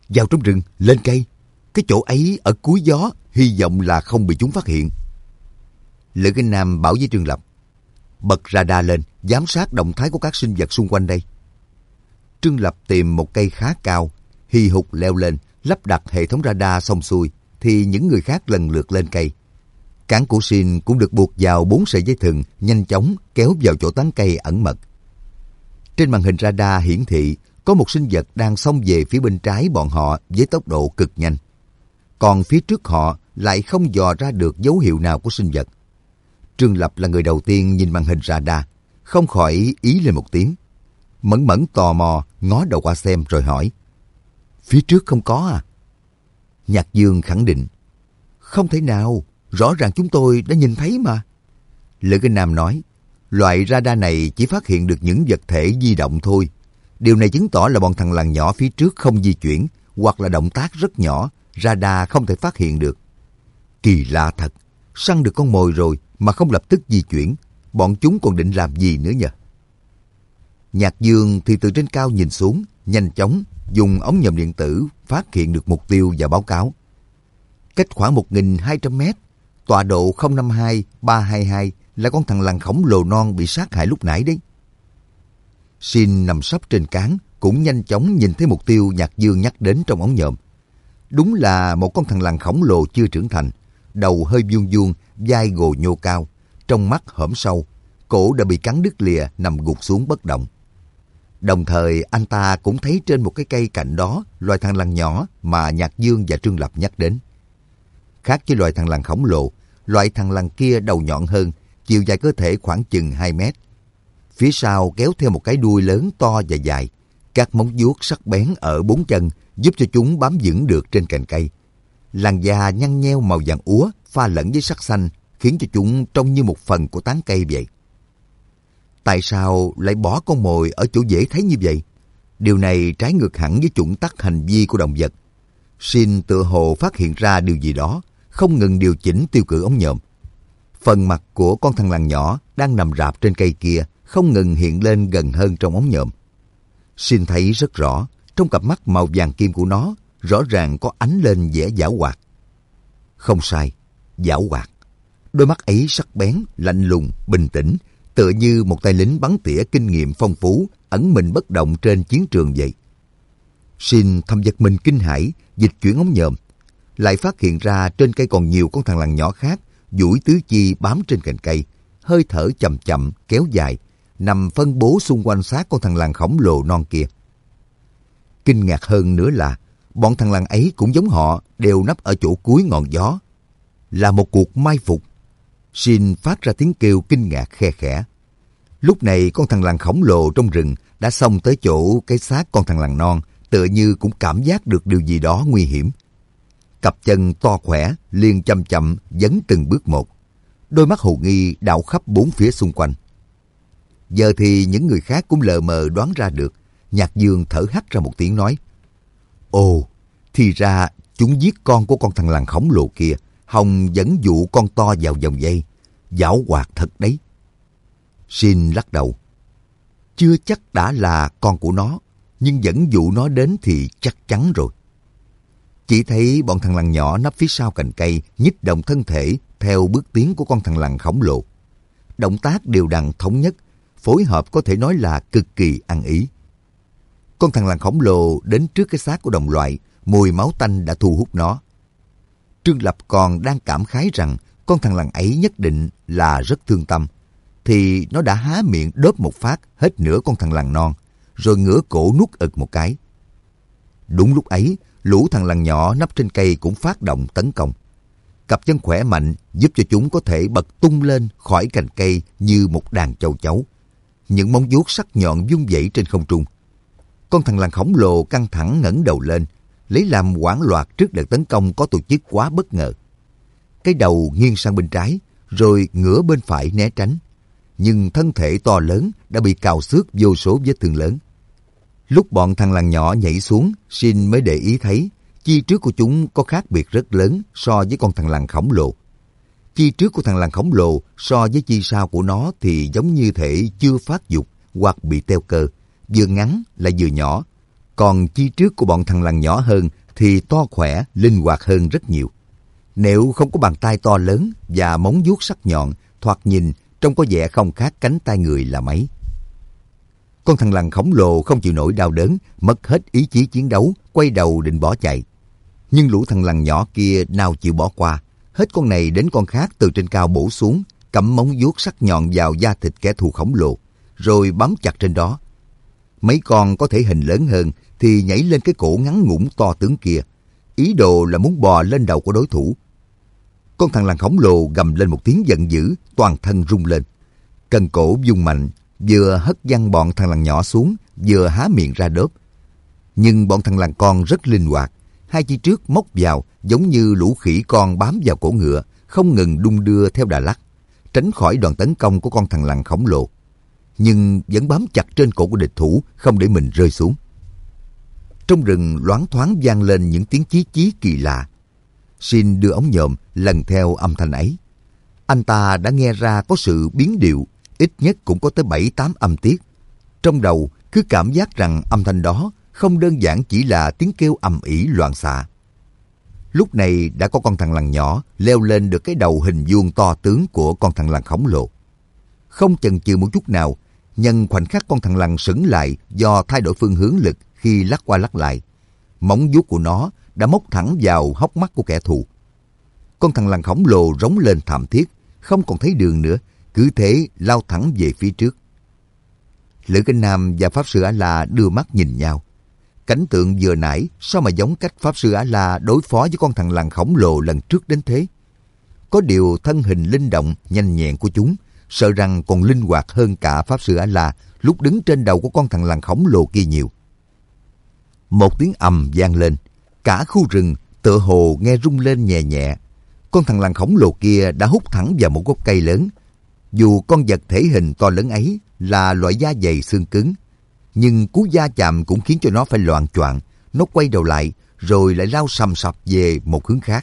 Vào trong rừng, lên cây. Cái chỗ ấy ở cuối gió, hy vọng là không bị chúng phát hiện. Lữ Kinh Nam bảo với Trương Lập, bật radar lên, giám sát động thái của các sinh vật xung quanh đây. Trương Lập tìm một cây khá cao, hì hục leo lên, lắp đặt hệ thống radar xong xuôi, thì những người khác lần lượt lên cây. Cán của Shin cũng được buộc vào 4 sợi dây thừng, nhanh chóng kéo vào chỗ tán cây ẩn mật. Trên màn hình radar hiển thị có một sinh vật đang xông về phía bên trái bọn họ với tốc độ cực nhanh. Còn phía trước họ lại không dò ra được dấu hiệu nào của sinh vật. Trương Lập là người đầu tiên nhìn màn hình radar, không khỏi ý lên một tiếng. Mẫn Mẫn tò mò ngó đầu qua xem rồi hỏi, phía trước không có à? Nhạc Dương khẳng định, không thể nào, rõ ràng chúng tôi đã nhìn thấy mà. Lữ Kinh Nam nói, loại radar này chỉ phát hiện được những vật thể di động thôi. Điều này chứng tỏ là bọn thằng lằn nhỏ phía trước không di chuyển, hoặc là động tác rất nhỏ, radar không thể phát hiện được. Kỳ lạ thật, săn được con mồi rồi mà không lập tức di chuyển, bọn chúng còn định làm gì nữa nhỉ? Nhạc Dương thì từ trên cao nhìn xuống, nhanh chóng dùng ống nhòm điện tử phát hiện được mục tiêu và báo cáo. Cách khoảng 1.200 mét, tọa độ 052322 là con thằng lằn khổng lồ non bị sát hại lúc nãy đấy. Shin nằm sấp trên cán cũng nhanh chóng nhìn thấy mục tiêu Nhạc Dương nhắc đến trong ống nhòm. Đúng là một con thằng lằn khổng lồ chưa trưởng thành, đầu hơi vuông vuông, vai gồ nhô cao, trong mắt hõm sâu, cổ đã bị cắn đứt lìa nằm gục xuống bất động. Đồng thời anh ta cũng thấy trên một cái cây cạnh đó loài thằn lằn nhỏ mà Nhạc Dương và Trương Lập nhắc đến. Khác với loài thằn lằn khổng lồ, loại thằn lằn kia đầu nhọn hơn, chiều dài cơ thể khoảng chừng 2 mét. Phía sau kéo theo một cái đuôi lớn to và dài. Các móng vuốt sắc bén ở 4 chân giúp cho chúng bám vững được trên cành cây. Làn da nhăn nheo màu vàng úa pha lẫn với sắc xanh khiến cho chúng trông như một phần của tán cây vậy. Tại sao lại bỏ con mồi ở chỗ dễ thấy như vậy? Điều này trái ngược hẳn với chuẩn tắc hành vi của động vật. Shin tựa hồ phát hiện ra điều gì đó, không ngừng điều chỉnh tiêu cự ống nhòm. Phần mặt của con thằn lằn nhỏ đang nằm rạp trên cây kia không ngừng hiện lên gần hơn trong ống nhòm. Shin thấy rất rõ, trong cặp mắt màu vàng kim của nó rõ ràng có ánh lên vẻ giảo hoạt. Không sai, giảo hoạt. Đôi mắt ấy sắc bén, lạnh lùng, bình tĩnh, tựa như một tay lính bắn tỉa kinh nghiệm phong phú, ẩn mình bất động trên chiến trường vậy. Shin thầm giật mình kinh hãi, dịch chuyển ống nhòm, lại phát hiện ra trên cây còn nhiều con thằn lằn nhỏ khác, duỗi tứ chi bám trên cành cây, hơi thở chậm chậm kéo dài, nằm phân bố xung quanh xác con thằn lằn khổng lồ non kia. Kinh ngạc hơn nữa là bọn thằn lằn ấy cũng giống họ, đều nấp ở chỗ cuối ngọn gió. Là một cuộc mai phục. Shin phát ra tiếng kêu kinh ngạc khe khẽ. Lúc này con thằn lằn khổng lồ trong rừng đã xông tới chỗ cái xác con thằn lằn non, tựa như cũng cảm giác được điều gì đó nguy hiểm. Cặp chân to khỏe liền chậm chậm dấn từng bước một. Đôi mắt hồ nghi đảo khắp bốn phía xung quanh. Giờ thì những người khác cũng lờ mờ đoán ra được. Nhạc Dương thở hắt ra một tiếng nói, ồ, thì ra chúng giết con của con thằn lằn khổng lồ kia, hòng dẫn dụ con to vào vòng dây. Giảo hoạt thật đấy. Shin lắc đầu. Chưa chắc đã là con của nó, nhưng dẫn dụ nó đến thì chắc chắn rồi. Chỉ thấy bọn thằn lằn nhỏ nấp phía sau cành cây, nhích động thân thể theo bước tiến của con thằn lằn khổng lồ. Động tác đều đặn thống nhất, phối hợp có thể nói là cực kỳ ăn ý. Con thằn lằn khổng lồ đến trước cái xác của đồng loại, mùi máu tanh đã thu hút nó. Trương Lập còn đang cảm khái rằng con thằn lằn ấy nhất định là rất thương tâm, thì nó đã há miệng đớp một phát hết nửa con thằn lằn non, rồi ngửa cổ nuốt ực một cái. Đúng lúc ấy, lũ thằn lằn nhỏ nấp trên cây cũng phát động tấn công. Cặp chân khỏe mạnh giúp cho chúng có thể bật tung lên khỏi cành cây như một đàn châu chấu. Những móng vuốt sắc nhọn vung vẩy trên không trung. Con thằn lằn khổng lồ căng thẳng ngẩng đầu lên, lấy làm hoảng loạn trước đợt tấn công có tổ chức quá bất ngờ. Cái đầu nghiêng sang bên trái, rồi ngửa bên phải né tránh. Nhưng thân thể to lớn đã bị cào xước vô số vết thương lớn. Lúc bọn thằn lằn nhỏ nhảy xuống, Shin mới để ý thấy chi trước của chúng có khác biệt rất lớn so với con thằn lằn khổng lồ. Chi trước của thằn lằn khổng lồ so với chi sau của nó thì giống như thể chưa phát dục hoặc bị teo cơ, vừa ngắn lại vừa nhỏ. Còn chi trước của bọn thằn lằn nhỏ hơn thì to khỏe, linh hoạt hơn rất nhiều. Nếu không có bàn tay to lớn và móng vuốt sắc nhọn, thoạt nhìn trông có vẻ không khác cánh tay người là mấy. Con thằn lằn khổng lồ không chịu nổi đau đớn, mất hết ý chí chiến đấu, quay đầu định bỏ chạy. Nhưng lũ thằn lằn nhỏ kia nào chịu bỏ qua, hết con này đến con khác từ trên cao bổ xuống, cắm móng vuốt sắc nhọn vào da thịt kẻ thù khổng lồ, rồi bám chặt trên đó. Mấy con có thể hình lớn hơn thì nhảy lên cái cổ ngắn ngủn to tướng kia, ý đồ là muốn bò lên đầu của đối thủ. Con thằn lằn khổng lồ gầm lên một tiếng giận dữ, toàn thân rung lên. Cần cổ vung mạnh, vừa hất văng bọn thằn lằn nhỏ xuống, vừa há miệng ra đớp. Nhưng bọn thằn lằn con rất linh hoạt, hai chi trước móc vào giống như lũ khỉ con bám vào cổ ngựa, không ngừng đung đưa theo đà lắc, tránh khỏi đòn tấn công của con thằn lằn khổng lồ. Nhưng vẫn bám chặt trên cổ của địch thủ, không để mình rơi xuống. Trong rừng loáng thoáng vang lên những tiếng chí chí kỳ lạ. Shin đưa ống nhòm lần theo âm thanh ấy. Anh ta đã nghe ra có sự biến điệu, ít nhất cũng có tới 7-8 âm tiết. Trong đầu cứ cảm giác rằng âm thanh đó không đơn giản chỉ là tiếng kêu ầm ĩ loạn xạ. Lúc này đã có con thằn lằn nhỏ leo lên được cái đầu hình vuông to tướng của con thằn lằn khổng lồ. Không chần chừ một chút nào, nhân khoảnh khắc con thằn lằn sững lại do thay đổi phương hướng lực khi lắc qua lắc lại, móng vuốt của nó đã móc thẳng vào hốc mắt của kẻ thù. Con thằn lằn khổng lồ rống lên thảm thiết, không còn thấy đường nữa, cứ thế lao thẳng về phía trước. Lữ Cánh Nam và Pháp Sư A-la đưa mắt nhìn nhau. Cảnh tượng vừa nãy sao mà giống cách Pháp Sư A-la đối phó với con thằn lằn khổng lồ lần trước đến thế. Có điều thân hình linh động, nhanh nhẹn của chúng, sợ rằng còn linh hoạt hơn cả Pháp Sư A-la lúc đứng trên đầu của con thằn lằn khổng lồ kia nhiều. Một tiếng ầm vang lên, cả khu rừng tựa hồ nghe rung lên nhẹ nhẹ. Con thằn lằn khổng lồ kia đã hút thẳng vào một gốc cây lớn. Dù con vật thể hình to lớn ấy là loại da dày xương cứng, nhưng cú va chạm cũng khiến cho nó phải loạng choạng. Nó quay đầu lại rồi lại lao sầm sập về một hướng khác.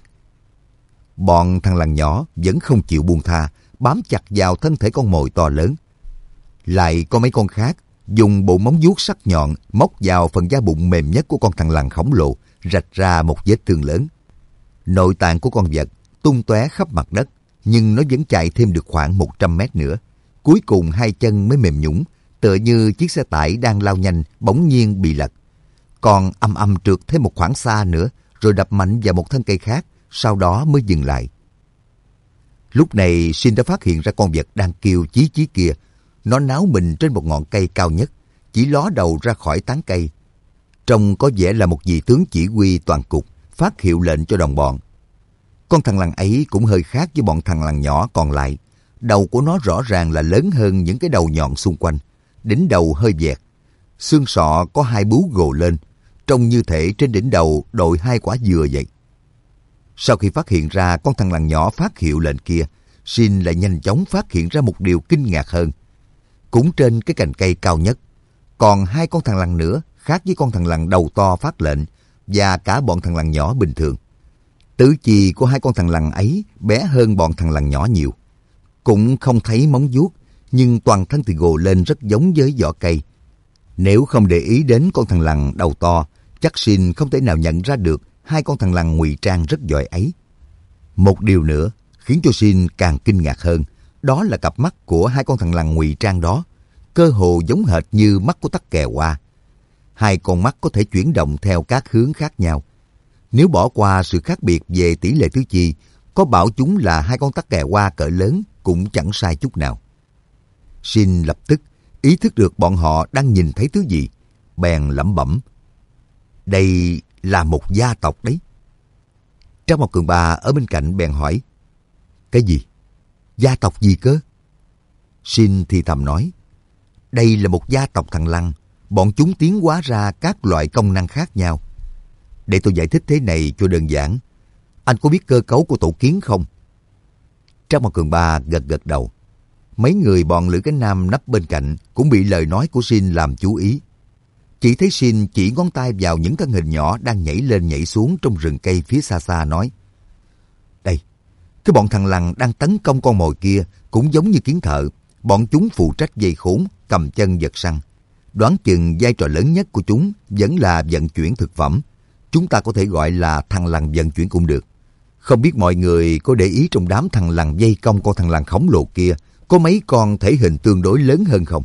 Bọn thằn lằn nhỏ vẫn không chịu buông tha, bám chặt vào thân thể con mồi to lớn. Lại có mấy con khác dùng bộ móng vuốt sắc nhọn móc vào phần da bụng mềm nhất của con thằn lằn khổng lồ, rạch ra một vết thương lớn. Nội tạng của con vật tung tóe khắp mặt đất, nhưng nó vẫn chạy thêm được khoảng 100 mét nữa. Cuối cùng hai chân mới mềm nhũn, tựa như chiếc xe tải đang lao nhanh bỗng nhiên bị lật. Còn ầm trượt thêm một khoảng xa nữa, rồi đập mạnh vào một thân cây khác, sau đó mới dừng lại. Lúc này Shin đã phát hiện ra con vật đang kêu chí chí kia. Nó náo mình trên một ngọn cây cao nhất, chỉ ló đầu ra khỏi tán cây. Trông có vẻ là một vị tướng chỉ huy toàn cục, phát hiệu lệnh cho đồng bọn. Con thằn lằn ấy cũng hơi khác với bọn thằn lằn nhỏ còn lại. Đầu của nó rõ ràng là lớn hơn những cái đầu nhọn xung quanh. Đỉnh đầu hơi vẹt, xương sọ có hai bướu gồ lên, trông như thể trên đỉnh đầu đội hai quả dừa vậy. Sau khi phát hiện ra con thằn lằn nhỏ phát hiệu lệnh kia, Shin lại nhanh chóng phát hiện ra một điều kinh ngạc hơn. Cũng trên cái cành cây cao nhất, còn hai con thằn lằn nữa khác với con thằn lằn đầu to phát lệnh và cả bọn thằn lằn nhỏ bình thường. Tứ chi của hai con thằn lằn ấy bé hơn bọn thằn lằn nhỏ nhiều. Cũng không thấy móng vuốt, nhưng toàn thân thì gồ lên rất giống với vỏ cây. Nếu không để ý đến con thằn lằn đầu to, chắc Shin không thể nào nhận ra được hai con thằn lằn ngụy trang rất giỏi ấy. Một điều nữa khiến cho Shin càng kinh ngạc hơn, đó là cặp mắt của hai con thằn lằn ngụy trang đó, cơ hồ giống hệt như mắt của tắc kè hoa. Hai con mắt có thể chuyển động theo các hướng khác nhau. Nếu bỏ qua sự khác biệt về tỷ lệ tứ chi, có bảo chúng là hai con tắc kè hoa cỡ lớn cũng chẳng sai chút nào. Shin lập tức ý thức được bọn họ đang nhìn thấy thứ gì, bèn lẩm bẩm: đây là một gia tộc đấy. Trang Mộc Cường Ba ở bên cạnh bèn hỏi: cái gì? Gia tộc gì cơ? Shin thì thầm nói: đây là một gia tộc thằn lằn, bọn chúng tiến hóa ra các loại công năng khác nhau. Để tôi giải thích thế này cho đơn giản. Anh có biết cơ cấu của tổ kiến không? Trang Mộc Cường Ba gật gật đầu. Mấy người bọn Lữ Cánh Nam nấp bên cạnh cũng bị lời nói của Shin làm chú ý. Chỉ thấy Shin chỉ ngón tay vào những thân hình nhỏ đang nhảy lên nhảy xuống trong rừng cây phía xa xa nói: đây, cái bọn thằn lằn đang tấn công con mồi kia cũng giống như kiến thợ. Bọn chúng phụ trách dây khốn, cầm chân vật săn. Đoán chừng vai trò lớn nhất của chúng vẫn là vận chuyển thực phẩm. chúng ta có thể gọi là thằn lằn vận chuyển cũng được. Không biết mọi người có để ý trong đám thằn lằn vây công con thằn lằn khổng lồ kia, có mấy con thể hình tương đối lớn hơn không?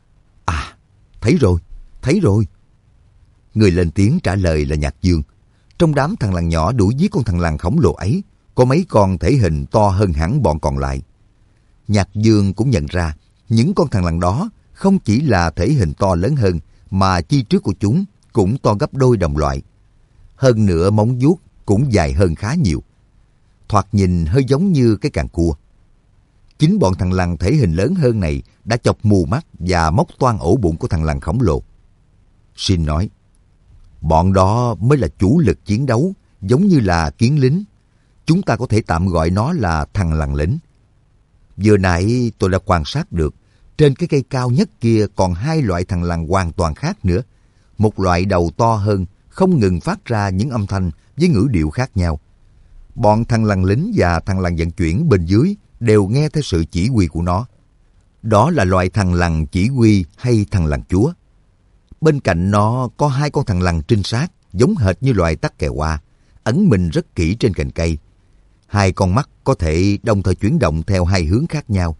À, thấy rồi. Người lên tiếng trả lời là Nhạc Dương. Trong đám thằn lằn nhỏ đuổi giết con thằn lằn khổng lồ ấy, có mấy con thể hình to hơn hẳn bọn còn lại. Nhạc Dương cũng nhận ra, những con thằn lằn đó không chỉ là thể hình to lớn hơn, mà chi trước của chúng cũng to gấp đôi đồng loại. Hơn nữa móng vuốt cũng dài hơn khá nhiều. Thoạt nhìn hơi giống như cái càng cua. Chính bọn thằn lằn thể hình lớn hơn này đã chọc mù mắt và móc toang ổ bụng của thằn lằn khổng lồ. Shin nói, bọn đó mới là chủ lực chiến đấu, giống như là kiến lính. Chúng ta có thể tạm gọi nó là thằn lằn lính. Vừa nãy tôi đã quan sát được, trên cái cây cao nhất kia còn hai loại thằn lằn hoàn toàn khác nữa. Một loại đầu to hơn, không ngừng phát ra những âm thanh với ngữ điệu khác nhau. Bọn thằn lằn lính và thằn lằn vận chuyển bên dưới đều nghe theo sự chỉ huy của nó. Đó là loại thằn lằn chỉ huy hay thằn lằn chúa. Bên cạnh nó có hai con thằn lằn trinh sát, giống hệt như loài tắc kè hoa, ẩn mình rất kỹ trên cành cây. Hai con mắt có thể đồng thời chuyển động theo hai hướng khác nhau.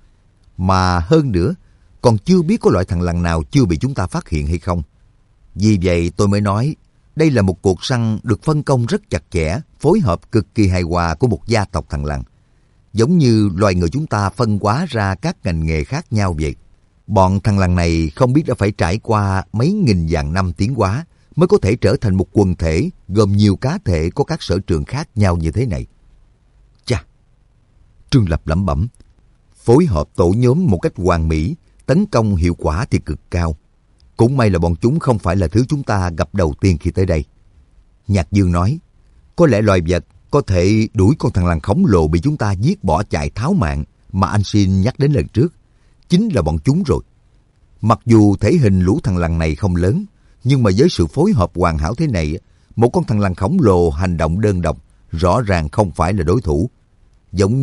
Mà hơn nữa, còn chưa biết có loại thằn lằn nào chưa bị chúng ta phát hiện hay không. Vì vậy tôi mới nói, đây là một cuộc săn được phân công rất chặt chẽ, phối hợp cực kỳ hài hòa của một gia tộc thằn lằn. Giống như loài người chúng ta phân hóa ra các ngành nghề khác nhau vậy. Bọn thằn lằn này không biết đã phải trải qua mấy nghìn vạn năm tiến hóa mới có thể trở thành một quần thể gồm nhiều cá thể có các sở trường khác nhau như thế này. Chà! Trương Lập lẩm bẩm. Phối hợp tổ nhóm một cách hoàn mỹ, tấn công hiệu quả thì cực cao. Cũng may là bọn chúng không phải là thứ chúng ta gặp đầu tiên khi tới đây. Nhạc Dương nói, có lẽ loài vật có thể đuổi con thằn lằn khổng lồ bị chúng ta giết bỏ chạy tháo mạng mà anh Shin nhắc đến lần trước. Chính là bọn chúng rồi. Mặc dù thể hình lũ thằn lằn này không lớn, nhưng mà với sự phối hợp hoàn hảo thế này, một con thằn lằn khổng lồ hành động đơn độc rõ ràng không phải là đối thủ. Giống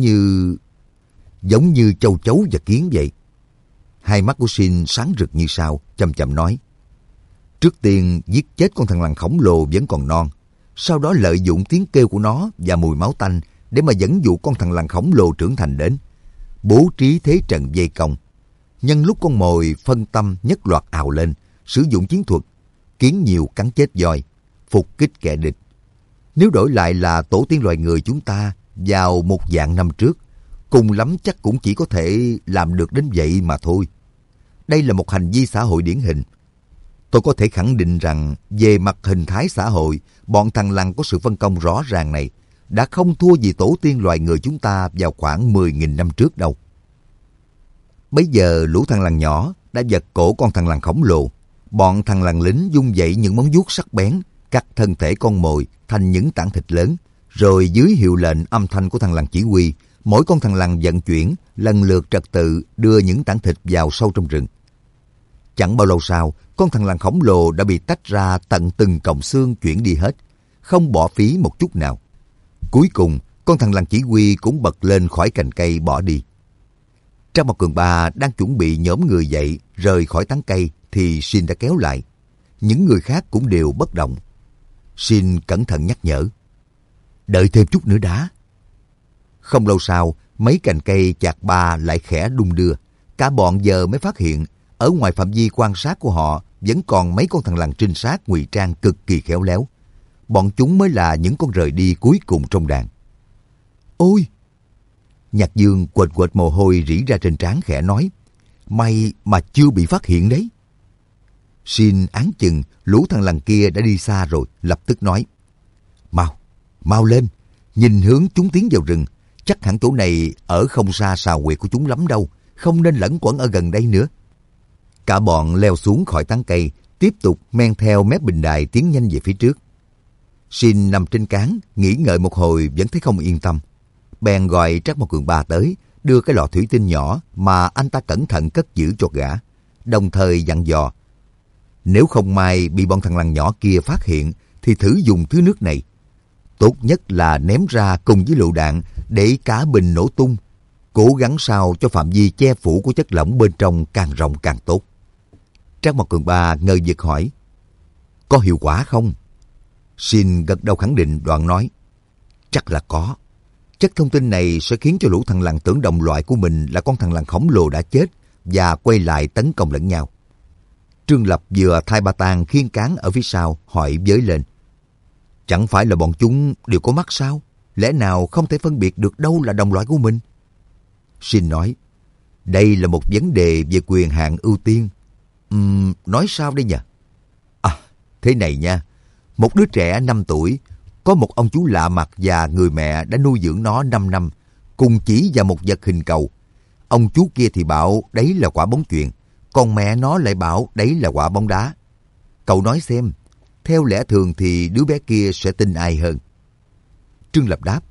như châu chấu và kiến vậy. Hai mắt của Shin sáng rực như sao, chậm chậm nói. Trước tiên giết chết con thằn lằn khổng lồ vẫn còn non, sau đó lợi dụng tiếng kêu của nó và mùi máu tanh để mà dẫn dụ con thằn lằn khổng lồ trưởng thành đến, bố trí thế trận vây công. Nhân lúc con mồi phân tâm nhất loạt ào lên, sử dụng chiến thuật kiến nhiều cắn chết voi, phục kích kẻ địch. Nếu đổi lại là tổ tiên loài người chúng ta vào một vạn năm trước, cùng lắm chắc cũng chỉ có thể làm được đến vậy mà thôi. Đây là một hành vi xã hội điển hình. Tôi có thể khẳng định rằng về mặt hình thái xã hội, bọn thằn lằn có sự phân công rõ ràng này đã không thua gì tổ tiên loài người chúng ta vào khoảng 10.000 năm trước đâu. Bây giờ lũ thằn lằn nhỏ đã giật cổ con thằn lằn khổng lồ. Bọn thằn lằn lính vung dậy những móng vuốt sắc bén, cắt thân thể con mồi thành những tảng thịt lớn, rồi dưới hiệu lệnh âm thanh của thằn lằn chỉ huy, mỗi con thằn lằn vận chuyển lần lượt trật tự đưa những tảng thịt vào sâu trong rừng. Chẳng bao lâu sau, con thằn lằn khổng lồ đã bị tách ra tận từng cọng xương chuyển đi hết, không bỏ phí một chút nào. Cuối cùng, con thằn lằn chỉ huy cũng bật lên khỏi cành cây bỏ đi. Trang Mộc Cường Ba đang chuẩn bị nhóm người dậy rời khỏi tán cây thì Shin đã kéo lại. Những người khác cũng đều bất động. Shin cẩn thận nhắc nhở. Đợi thêm chút nữa đã. Không lâu sau, mấy cành cây chạc ba lại khẽ đung đưa. Cả bọn giờ mới phát hiện, ở ngoài phạm vi quan sát của họ vẫn còn mấy con thằn lằn trinh sát ngụy trang cực kỳ khéo léo. Bọn chúng mới là những con rời đi cuối cùng trong đàn. Ôi! Nhạc Dương quệt quệt mồ hôi rỉ ra trên trán khẽ nói. May mà chưa bị phát hiện đấy. Shin áng chừng lũ thằn lằn kia đã đi xa rồi, lập tức nói. Mau lên, nhìn hướng chúng tiến vào rừng. Chắc hẳn chỗ này ở không xa sào huyệt của chúng lắm đâu, không nên lẫn quẩn ở gần đây nữa. Cả bọn leo xuống khỏi tán cây, tiếp tục men theo mép bình đài tiến nhanh về phía trước. Shin nằm trên cán, nghĩ ngợi một hồi vẫn thấy không yên tâm. Bèn gọi Trác Mộc Cường Ba tới, đưa cái lọ thủy tinh nhỏ mà anh ta cẩn thận cất giữ cho gã, đồng thời dặn dò. Nếu không may bị bọn thằn lằn nhỏ kia phát hiện, thì thử dùng thứ nước này. Tốt nhất là ném ra cùng với lựu đạn để cả bình nổ tung. Cố gắng sao cho phạm vi che phủ của chất lỏng bên trong càng rộng càng tốt. Trác Mộc Cường Ba ngờ vực hỏi. Có hiệu quả không? Xin gật đầu khẳng định, đoạn nói, chắc là có. Chất thông tin này sẽ khiến cho lũ thằn lằn tưởng đồng loại của mình là con thằn lằn khổng lồ đã chết và quay lại tấn công lẫn nhau. Trương Lập vừa thay ba tang khiêng cán ở phía sau, hỏi với lên. Chẳng phải là bọn chúng đều có mắt sao? Lẽ nào không thể phân biệt được đâu là đồng loại của mình? Xin nói, đây là một vấn đề về quyền hạn ưu tiên. Nói sao đây nhỉ? À, thế này nha. Một đứa trẻ 5 tuổi, có một ông chú lạ mặt và người mẹ đã nuôi dưỡng nó 5 năm, cùng chỉ vào một vật hình cầu. Ông chú kia thì bảo đấy là quả bóng chuyền, còn mẹ nó lại bảo đấy là quả bóng đá. Cậu nói xem, theo lẽ thường thì đứa bé kia sẽ tin ai hơn? Trương Lập đáp,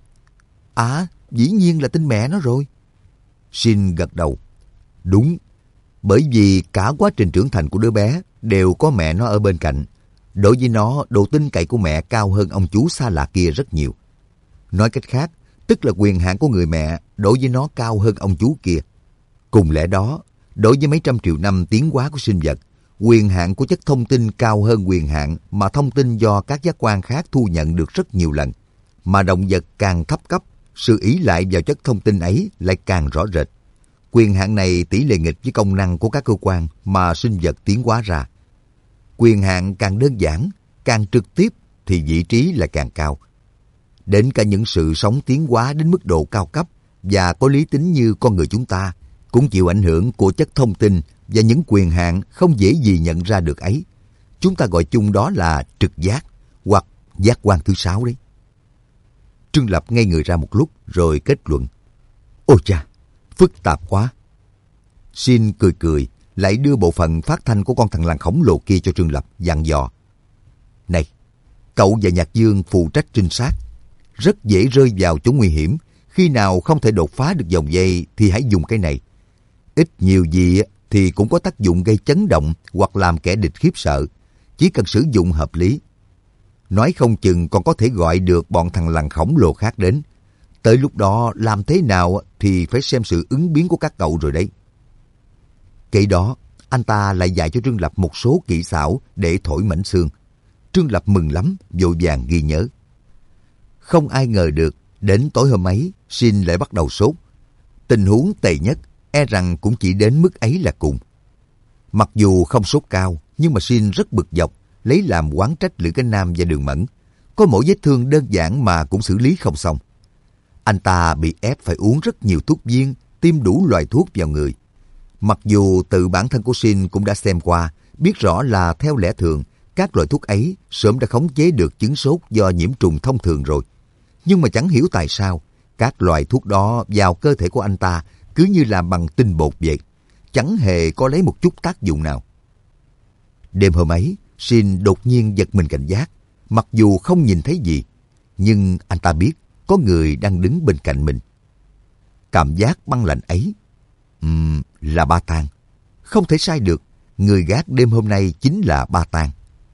dĩ nhiên là tin mẹ nó rồi. Xin gật đầu, đúng, bởi vì cả quá trình trưởng thành của đứa bé đều có mẹ nó ở bên cạnh. Đối với nó, độ tin cậy của mẹ cao hơn ông chú xa lạ kia rất nhiều. Nói cách khác, tức là quyền hạn của người mẹ đối với nó cao hơn ông chú kia. Cùng lẽ đó, đối với mấy trăm triệu năm tiến hóa của sinh vật, quyền hạn của chất thông tin cao hơn quyền hạn mà thông tin do các giác quan khác thu nhận được rất nhiều lần. Mà động vật càng thấp cấp, sự ỷ lại vào chất thông tin ấy lại càng rõ rệt. Quyền hạn này tỷ lệ nghịch với công năng của các cơ quan mà sinh vật tiến hóa ra. Quyền hạn càng đơn giản, càng trực tiếp thì vị trí lại càng cao. Đến cả những sự sống tiến hóa đến mức độ cao cấp và có lý tính như con người chúng ta cũng chịu ảnh hưởng của chất thông tin và những quyền hạn không dễ gì nhận ra được ấy. Chúng ta gọi chung đó là trực giác hoặc giác quan thứ 6 đấy. Trương Lập ngây người ra một lúc rồi kết luận. Ôi cha, phức tạp quá. Xin cười cười, lại đưa bộ phận phát thanh của con thằn lằn khổng lồ kia cho Trương Lập, dặn dò. Này, cậu và Nhạc Dương phụ trách trinh sát. Rất dễ rơi vào chỗ nguy hiểm. Khi nào không thể đột phá được vòng dây thì hãy dùng cái này. Ít nhiều gì thì cũng có tác dụng gây chấn động hoặc làm kẻ địch khiếp sợ. Chỉ cần sử dụng hợp lý. Nói không chừng còn có thể gọi được bọn thằn lằn khổng lồ khác đến. Tới lúc đó làm thế nào thì phải xem sự ứng biến của các cậu rồi đấy. Kể đó, anh ta lại dạy cho Trương Lập một số kỹ xảo để thổi mảnh xương. Trương Lập mừng lắm, vội vàng ghi nhớ. Không ai ngờ được, đến tối hôm ấy, Sin lại bắt đầu sốt. Tình huống tệ nhất, e rằng cũng chỉ đến mức ấy là cùng. Mặc dù không sốt cao, nhưng mà Sin rất bực dọc, lấy làm oán trách Lữ Cái Nam và Đường Mẫn. Có mỗi vết thương đơn giản mà cũng xử lý không xong. Anh ta bị ép phải uống rất nhiều thuốc viên, tiêm đủ loại thuốc vào người. Mặc dù tự bản thân của Sin cũng đã xem qua, biết rõ là theo lẽ thường, các loại thuốc ấy sớm đã khống chế được chứng sốt do nhiễm trùng thông thường rồi. Nhưng mà chẳng hiểu tại sao, các loại thuốc đó vào cơ thể của anh ta cứ như làm bằng tinh bột vậy, chẳng hề có lấy một chút tác dụng nào. Đêm hôm ấy, Sin đột nhiên giật mình cảnh giác, mặc dù không nhìn thấy gì, nhưng anh ta biết có người đang đứng bên cạnh mình. Cảm giác băng lạnh ấy, là Ba Tang. Không thể sai được, người gác đêm hôm nay chính là Ba Tang.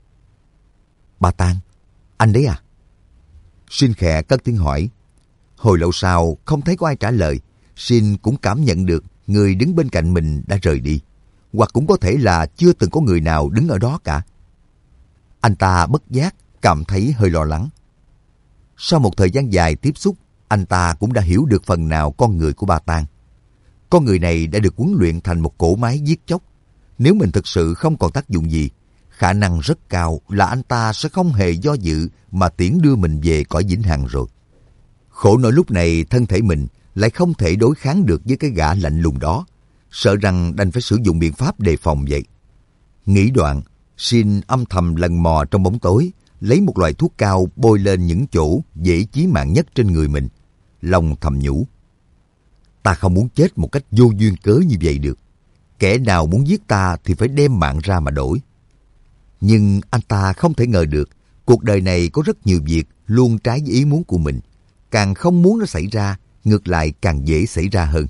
Ba Tang, anh đấy à? Sin khẽ cất tiếng hỏi. Hồi lâu sau không thấy có ai trả lời, Sin cũng cảm nhận được người đứng bên cạnh mình đã rời đi, hoặc cũng có thể là chưa từng có người nào đứng ở đó cả. Anh ta bất giác cảm thấy hơi lo lắng. Sau một thời gian dài tiếp xúc, anh ta cũng đã hiểu được phần nào con người của Ba Tang. Con người này đã được huấn luyện thành một cỗ máy giết chóc. Nếu mình thực sự không còn tác dụng gì, khả năng rất cao là anh ta sẽ không hề do dự mà tiễn đưa mình về cõi vĩnh hằng rồi. Khổ nỗi lúc này thân thể mình lại không thể đối kháng được với cái gã lạnh lùng đó, sợ rằng đành phải sử dụng biện pháp đề phòng vậy. Nghĩ đoạn, Sin âm thầm lần mò trong bóng tối, lấy một loại thuốc cao bôi lên những chỗ dễ chí mạng nhất trên người mình. Lòng thầm nhủ. Ta không muốn chết một cách vô duyên cớ như vậy được. Kẻ nào muốn giết ta thì phải đem mạng ra mà đổi. Nhưng anh ta không thể ngờ được, cuộc đời này có rất nhiều việc luôn trái với ý muốn của mình. Càng không muốn nó xảy ra, ngược lại càng dễ xảy ra hơn.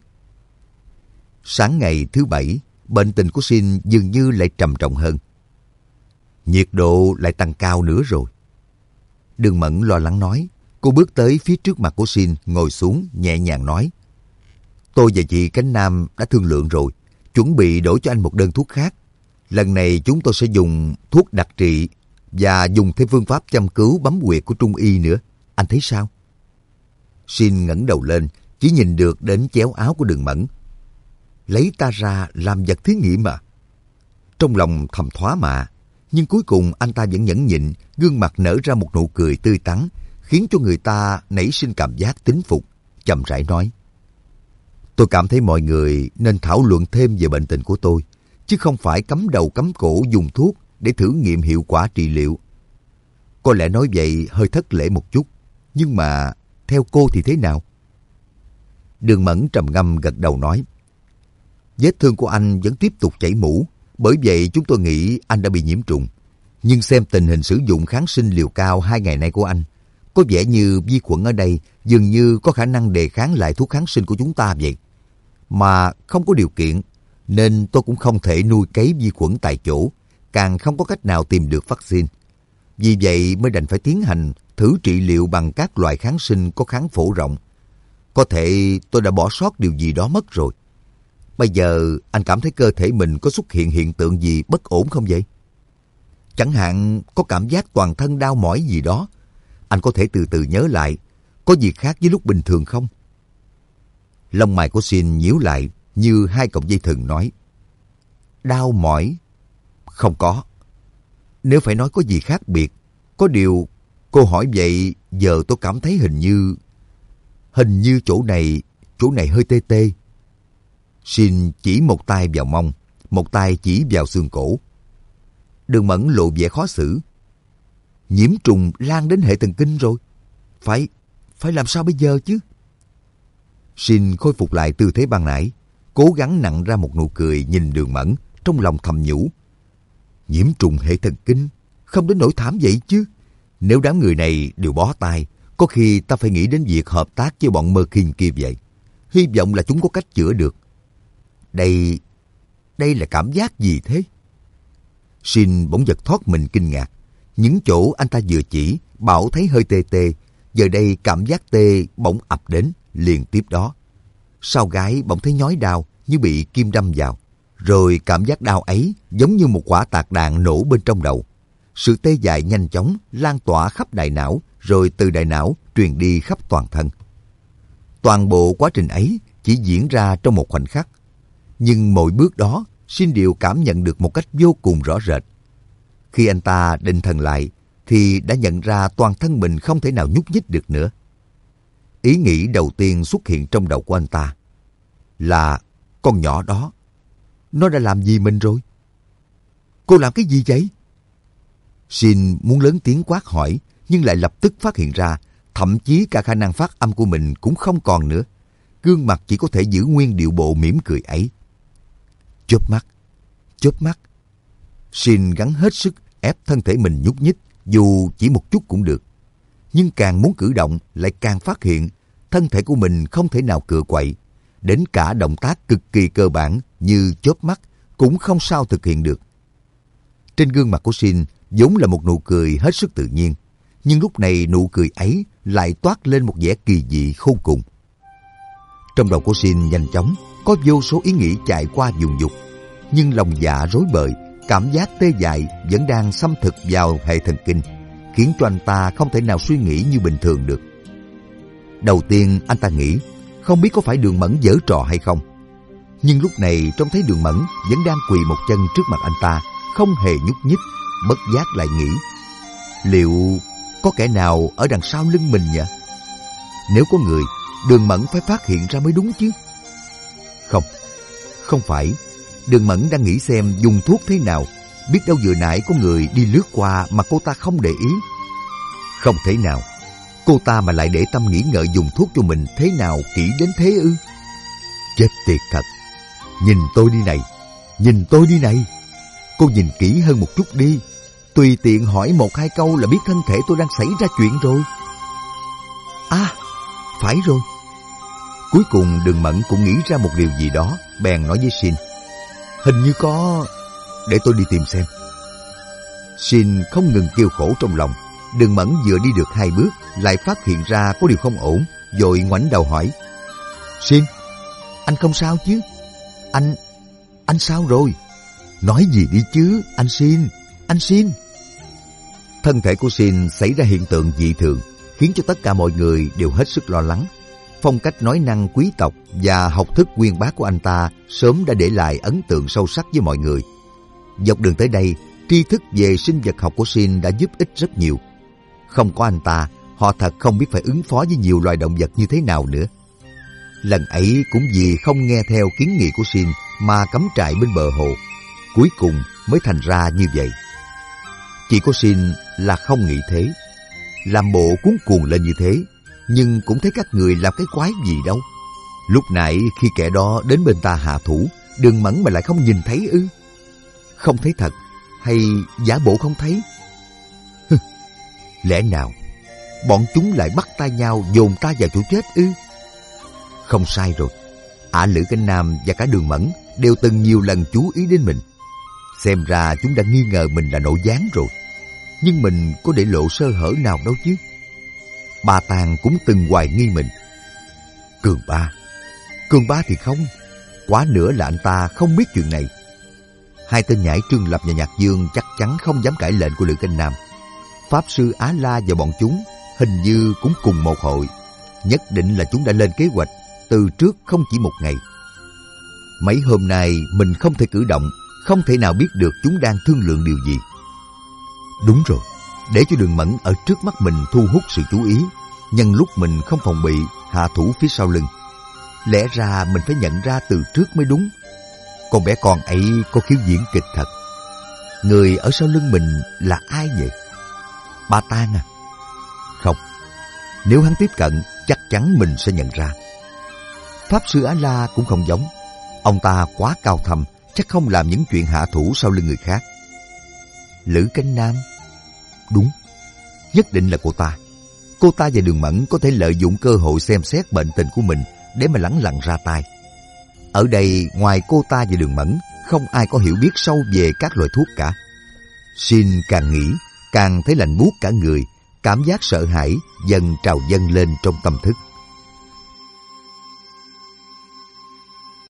Sáng ngày thứ Bảy, bệnh tình của Sin dường như lại trầm trọng hơn. Nhiệt độ lại tăng cao nữa rồi. Đường Mẫn lo lắng nói. Cô bước tới phía trước mặt của Sin, ngồi xuống, nhẹ nhàng nói. Tôi và chị Cánh Nam đã thương lượng rồi, chuẩn bị đổi cho anh một đơn thuốc khác. Lần này chúng tôi sẽ dùng thuốc đặc trị và dùng thêm phương pháp châm cứu bấm huyệt của Trung y nữa. Anh thấy sao? Shin ngẩng đầu lên, chỉ nhìn được đến chéo áo của Đường Mẫn. Lấy ta ra làm vật thí nghiệm à? Trong lòng thầm thoá mạ, nhưng cuối cùng anh ta vẫn nhẫn nhịn, gương mặt nở ra một nụ cười tươi tắn, khiến cho người ta nảy sinh cảm giác tín phục, chậm rãi nói. Tôi cảm thấy mọi người nên thảo luận thêm về bệnh tình của tôi, chứ không phải cắm đầu cắm cổ dùng thuốc để thử nghiệm hiệu quả trị liệu. Có lẽ nói vậy hơi thất lễ một chút, nhưng mà theo cô thì thế nào? Đường Mẫn trầm ngâm gật đầu nói. Vết thương của anh vẫn tiếp tục chảy mũ, bởi vậy chúng tôi nghĩ anh đã bị nhiễm trùng. Nhưng xem tình hình sử dụng kháng sinh liều cao 2 ngày nay của anh, có vẻ như vi khuẩn ở đây dường như có khả năng đề kháng lại thuốc kháng sinh của chúng ta vậy. Mà không có điều kiện, nên tôi cũng không thể nuôi cấy vi khuẩn tại chỗ, càng không có cách nào tìm được vaccine. Vì vậy mới đành phải tiến hành thử trị liệu bằng các loại kháng sinh có kháng phổ rộng. Có thể tôi đã bỏ sót điều gì đó mất rồi. Bây giờ anh cảm thấy cơ thể mình có xuất hiện hiện tượng gì bất ổn không vậy? Chẳng hạn có cảm giác toàn thân đau mỏi gì đó. Anh có thể từ từ nhớ lại, có gì khác với lúc bình thường không? Lông mày của Shin nhíu lại như 2 cọng dây thừng nói. Đau mỏi? Không có. Nếu phải nói có gì khác biệt, có điều cô hỏi vậy giờ tôi cảm thấy hình như chỗ này hơi tê tê. Shin chỉ một tay vào mông, một tay chỉ vào xương cổ. Đường Mẫn lộ vẻ khó xử. Nhiễm trùng lan đến hệ thần kinh rồi. Phải làm sao bây giờ chứ? Shin khôi phục lại tư thế ban nãy, cố gắng nặn ra một nụ cười nhìn Đường Mẫn, trong lòng thầm nhủ. Nhiễm trùng hệ thần kinh? Không đến nỗi thảm vậy chứ. Nếu đám người này đều bó tay, có khi ta phải nghĩ đến việc hợp tác với bọn Merkin kia vậy. Hy vọng là chúng có cách chữa được. Đây là cảm giác gì thế? Shin bỗng giật thoát mình kinh ngạc. Những chỗ anh ta vừa chỉ, bảo thấy hơi tê tê, giờ đây cảm giác tê bỗng ập đến, liền tiếp đó. Sau gáy bỗng thấy nhói đau như bị kim đâm vào. Rồi cảm giác đau ấy giống như một quả tạc đạn nổ bên trong đầu. Sự tê dại nhanh chóng lan tỏa khắp đại não, rồi từ đại não truyền đi khắp toàn thân. Toàn bộ quá trình ấy chỉ diễn ra trong một khoảnh khắc. Nhưng mỗi bước đó, Shin đều cảm nhận được một cách vô cùng rõ rệt. Khi anh ta định thần lại, thì đã nhận ra toàn thân mình không thể nào nhúc nhích được nữa. Ý nghĩ đầu tiên xuất hiện trong đầu của anh ta là con nhỏ đó. Nó đã làm gì mình rồi? Cô làm cái gì vậy? Shin muốn lớn tiếng quát hỏi, nhưng lại lập tức phát hiện ra, thậm chí cả khả năng phát âm của mình cũng không còn nữa. Gương mặt chỉ có thể giữ nguyên điệu bộ mỉm cười ấy. Chớp mắt. Shin gắng hết sức ép thân thể mình nhúc nhích, dù chỉ một chút cũng được. Nhưng càng muốn cử động, lại càng phát hiện thân thể của mình không thể nào cựa quậy. Đến cả động tác cực kỳ cơ bản như chớp mắt cũng không sao thực hiện được. Trên gương mặt của Shin vốn là một nụ cười hết sức tự nhiên, nhưng lúc này nụ cười ấy lại toát lên một vẻ kỳ dị khôn cùng. Trong đầu của Shin nhanh chóng có vô số ý nghĩ chạy qua vùng vụt, nhưng lòng dạ rối bời, cảm giác tê dại vẫn đang xâm thực vào hệ thần kinh, khiến cho anh ta không thể nào suy nghĩ như bình thường được. Đầu tiên anh ta nghĩ không biết có phải Đường Mẫn giở trò hay không, nhưng lúc này trông thấy Đường Mẫn vẫn đang quỳ một chân trước mặt anh ta, không hề nhúc nhích, bất giác lại nghĩ, liệu có kẻ nào ở đằng sau lưng mình nhỉ? Nếu có người, Đường Mẫn phải phát hiện ra mới đúng chứ. Không phải. Đường Mẫn đang nghĩ xem dùng thuốc thế nào, biết đâu vừa nãy có người đi lướt qua mà cô ta không để ý. Không thể nào, cô ta mà lại để tâm nghĩ ngợi dùng thuốc cho mình thế nào kỹ đến thế ư? Chết tiệt thật. Nhìn tôi đi này. Cô nhìn kỹ hơn một chút đi. Tùy tiện hỏi 1-2 câu là biết thân thể tôi đang xảy ra chuyện rồi. À, phải rồi. Cuối cùng Đường Mẫn cũng nghĩ ra một điều gì đó, bèn nói với Shin. Hình như có... Để tôi đi tìm xem. Shin không ngừng kêu khổ trong lòng. Đường Mẫn vừa đi được 2 bước, lại phát hiện ra có điều không ổn, vội ngoảnh đầu hỏi. Shin, anh không sao chứ? Anh sao rồi? Nói gì đi chứ, anh Shin. Thân thể của Xin xảy ra hiện tượng dị thường, khiến cho tất cả mọi người đều hết sức lo lắng. Phong cách nói năng quý tộc và học thức uyên bác của anh ta sớm đã để lại ấn tượng sâu sắc với mọi người. Dọc đường tới đây, tri thức về sinh vật học của Xin đã giúp ích rất nhiều. Không có anh ta, họ thật không biết phải ứng phó với nhiều loài động vật như thế nào nữa. Lần ấy cũng vì không nghe theo kiến nghị của Xin mà cắm trại bên bờ hồ. Cuối cùng mới thành ra như vậy. Chỉ có Xin là không nghĩ thế. Làm bộ cuống cuồng lên như thế, nhưng cũng thấy các người làm cái quái gì đâu. Lúc nãy khi kẻ đó đến bên ta hạ thủ, Đường Mẫn mà lại không nhìn thấy ư? Không thấy thật, hay giả bộ không thấy? Lẽ nào bọn chúng lại bắt tay nhau dồn ta vào chỗ chết ư? Không sai rồi. Lữ Cánh Nam và cả Đường Mẫn đều từng nhiều lần chú ý đến mình. Xem ra chúng đã nghi ngờ mình là nội gián rồi. Nhưng mình có để lộ sơ hở nào đâu chứ. Ba Tàng cũng từng hoài nghi mình. Cường Ba thì không. Quá nữa là anh ta không biết chuyện này. Hai tên nhãi Trương Lập và Nhạc Dương chắc chắn không dám cãi lệnh của Lữ Cánh Nam. Pháp sư Á La và bọn chúng hình như cũng cùng một hội. Nhất định là chúng đã lên kế hoạch từ trước không chỉ một ngày. Mấy hôm nay mình không thể cử động, không thể nào biết được chúng đang thương lượng điều gì. Đúng rồi, để cho Đường Mẫn ở trước mắt mình thu hút sự chú ý, nhân lúc mình không phòng bị hạ thủ phía sau lưng. Lẽ ra mình phải nhận ra từ trước mới đúng. Con bé con ấy có khiếu diễn kịch thật. Người ở sau lưng mình là ai vậy? Ba Tang à? Không, nếu hắn tiếp cận chắc chắn mình sẽ nhận ra. Pháp sư Á La cũng không giống. Ông ta quá cao thâm, chắc không làm những chuyện hạ thủ sau lưng người khác. Lữ Cánh Nam? Đúng, nhất định là cô ta. Cô ta và Đường Mẫn có thể lợi dụng cơ hội xem xét bệnh tình của mình để mà lẳng lặng ra tay. Ở đây ngoài cô ta và Đường Mẫn, không ai có hiểu biết sâu về các loại thuốc cả. Xin càng nghĩ, càng thấy lạnh buốt cả người, cảm giác sợ hãi dần trào dâng lên trong tâm thức.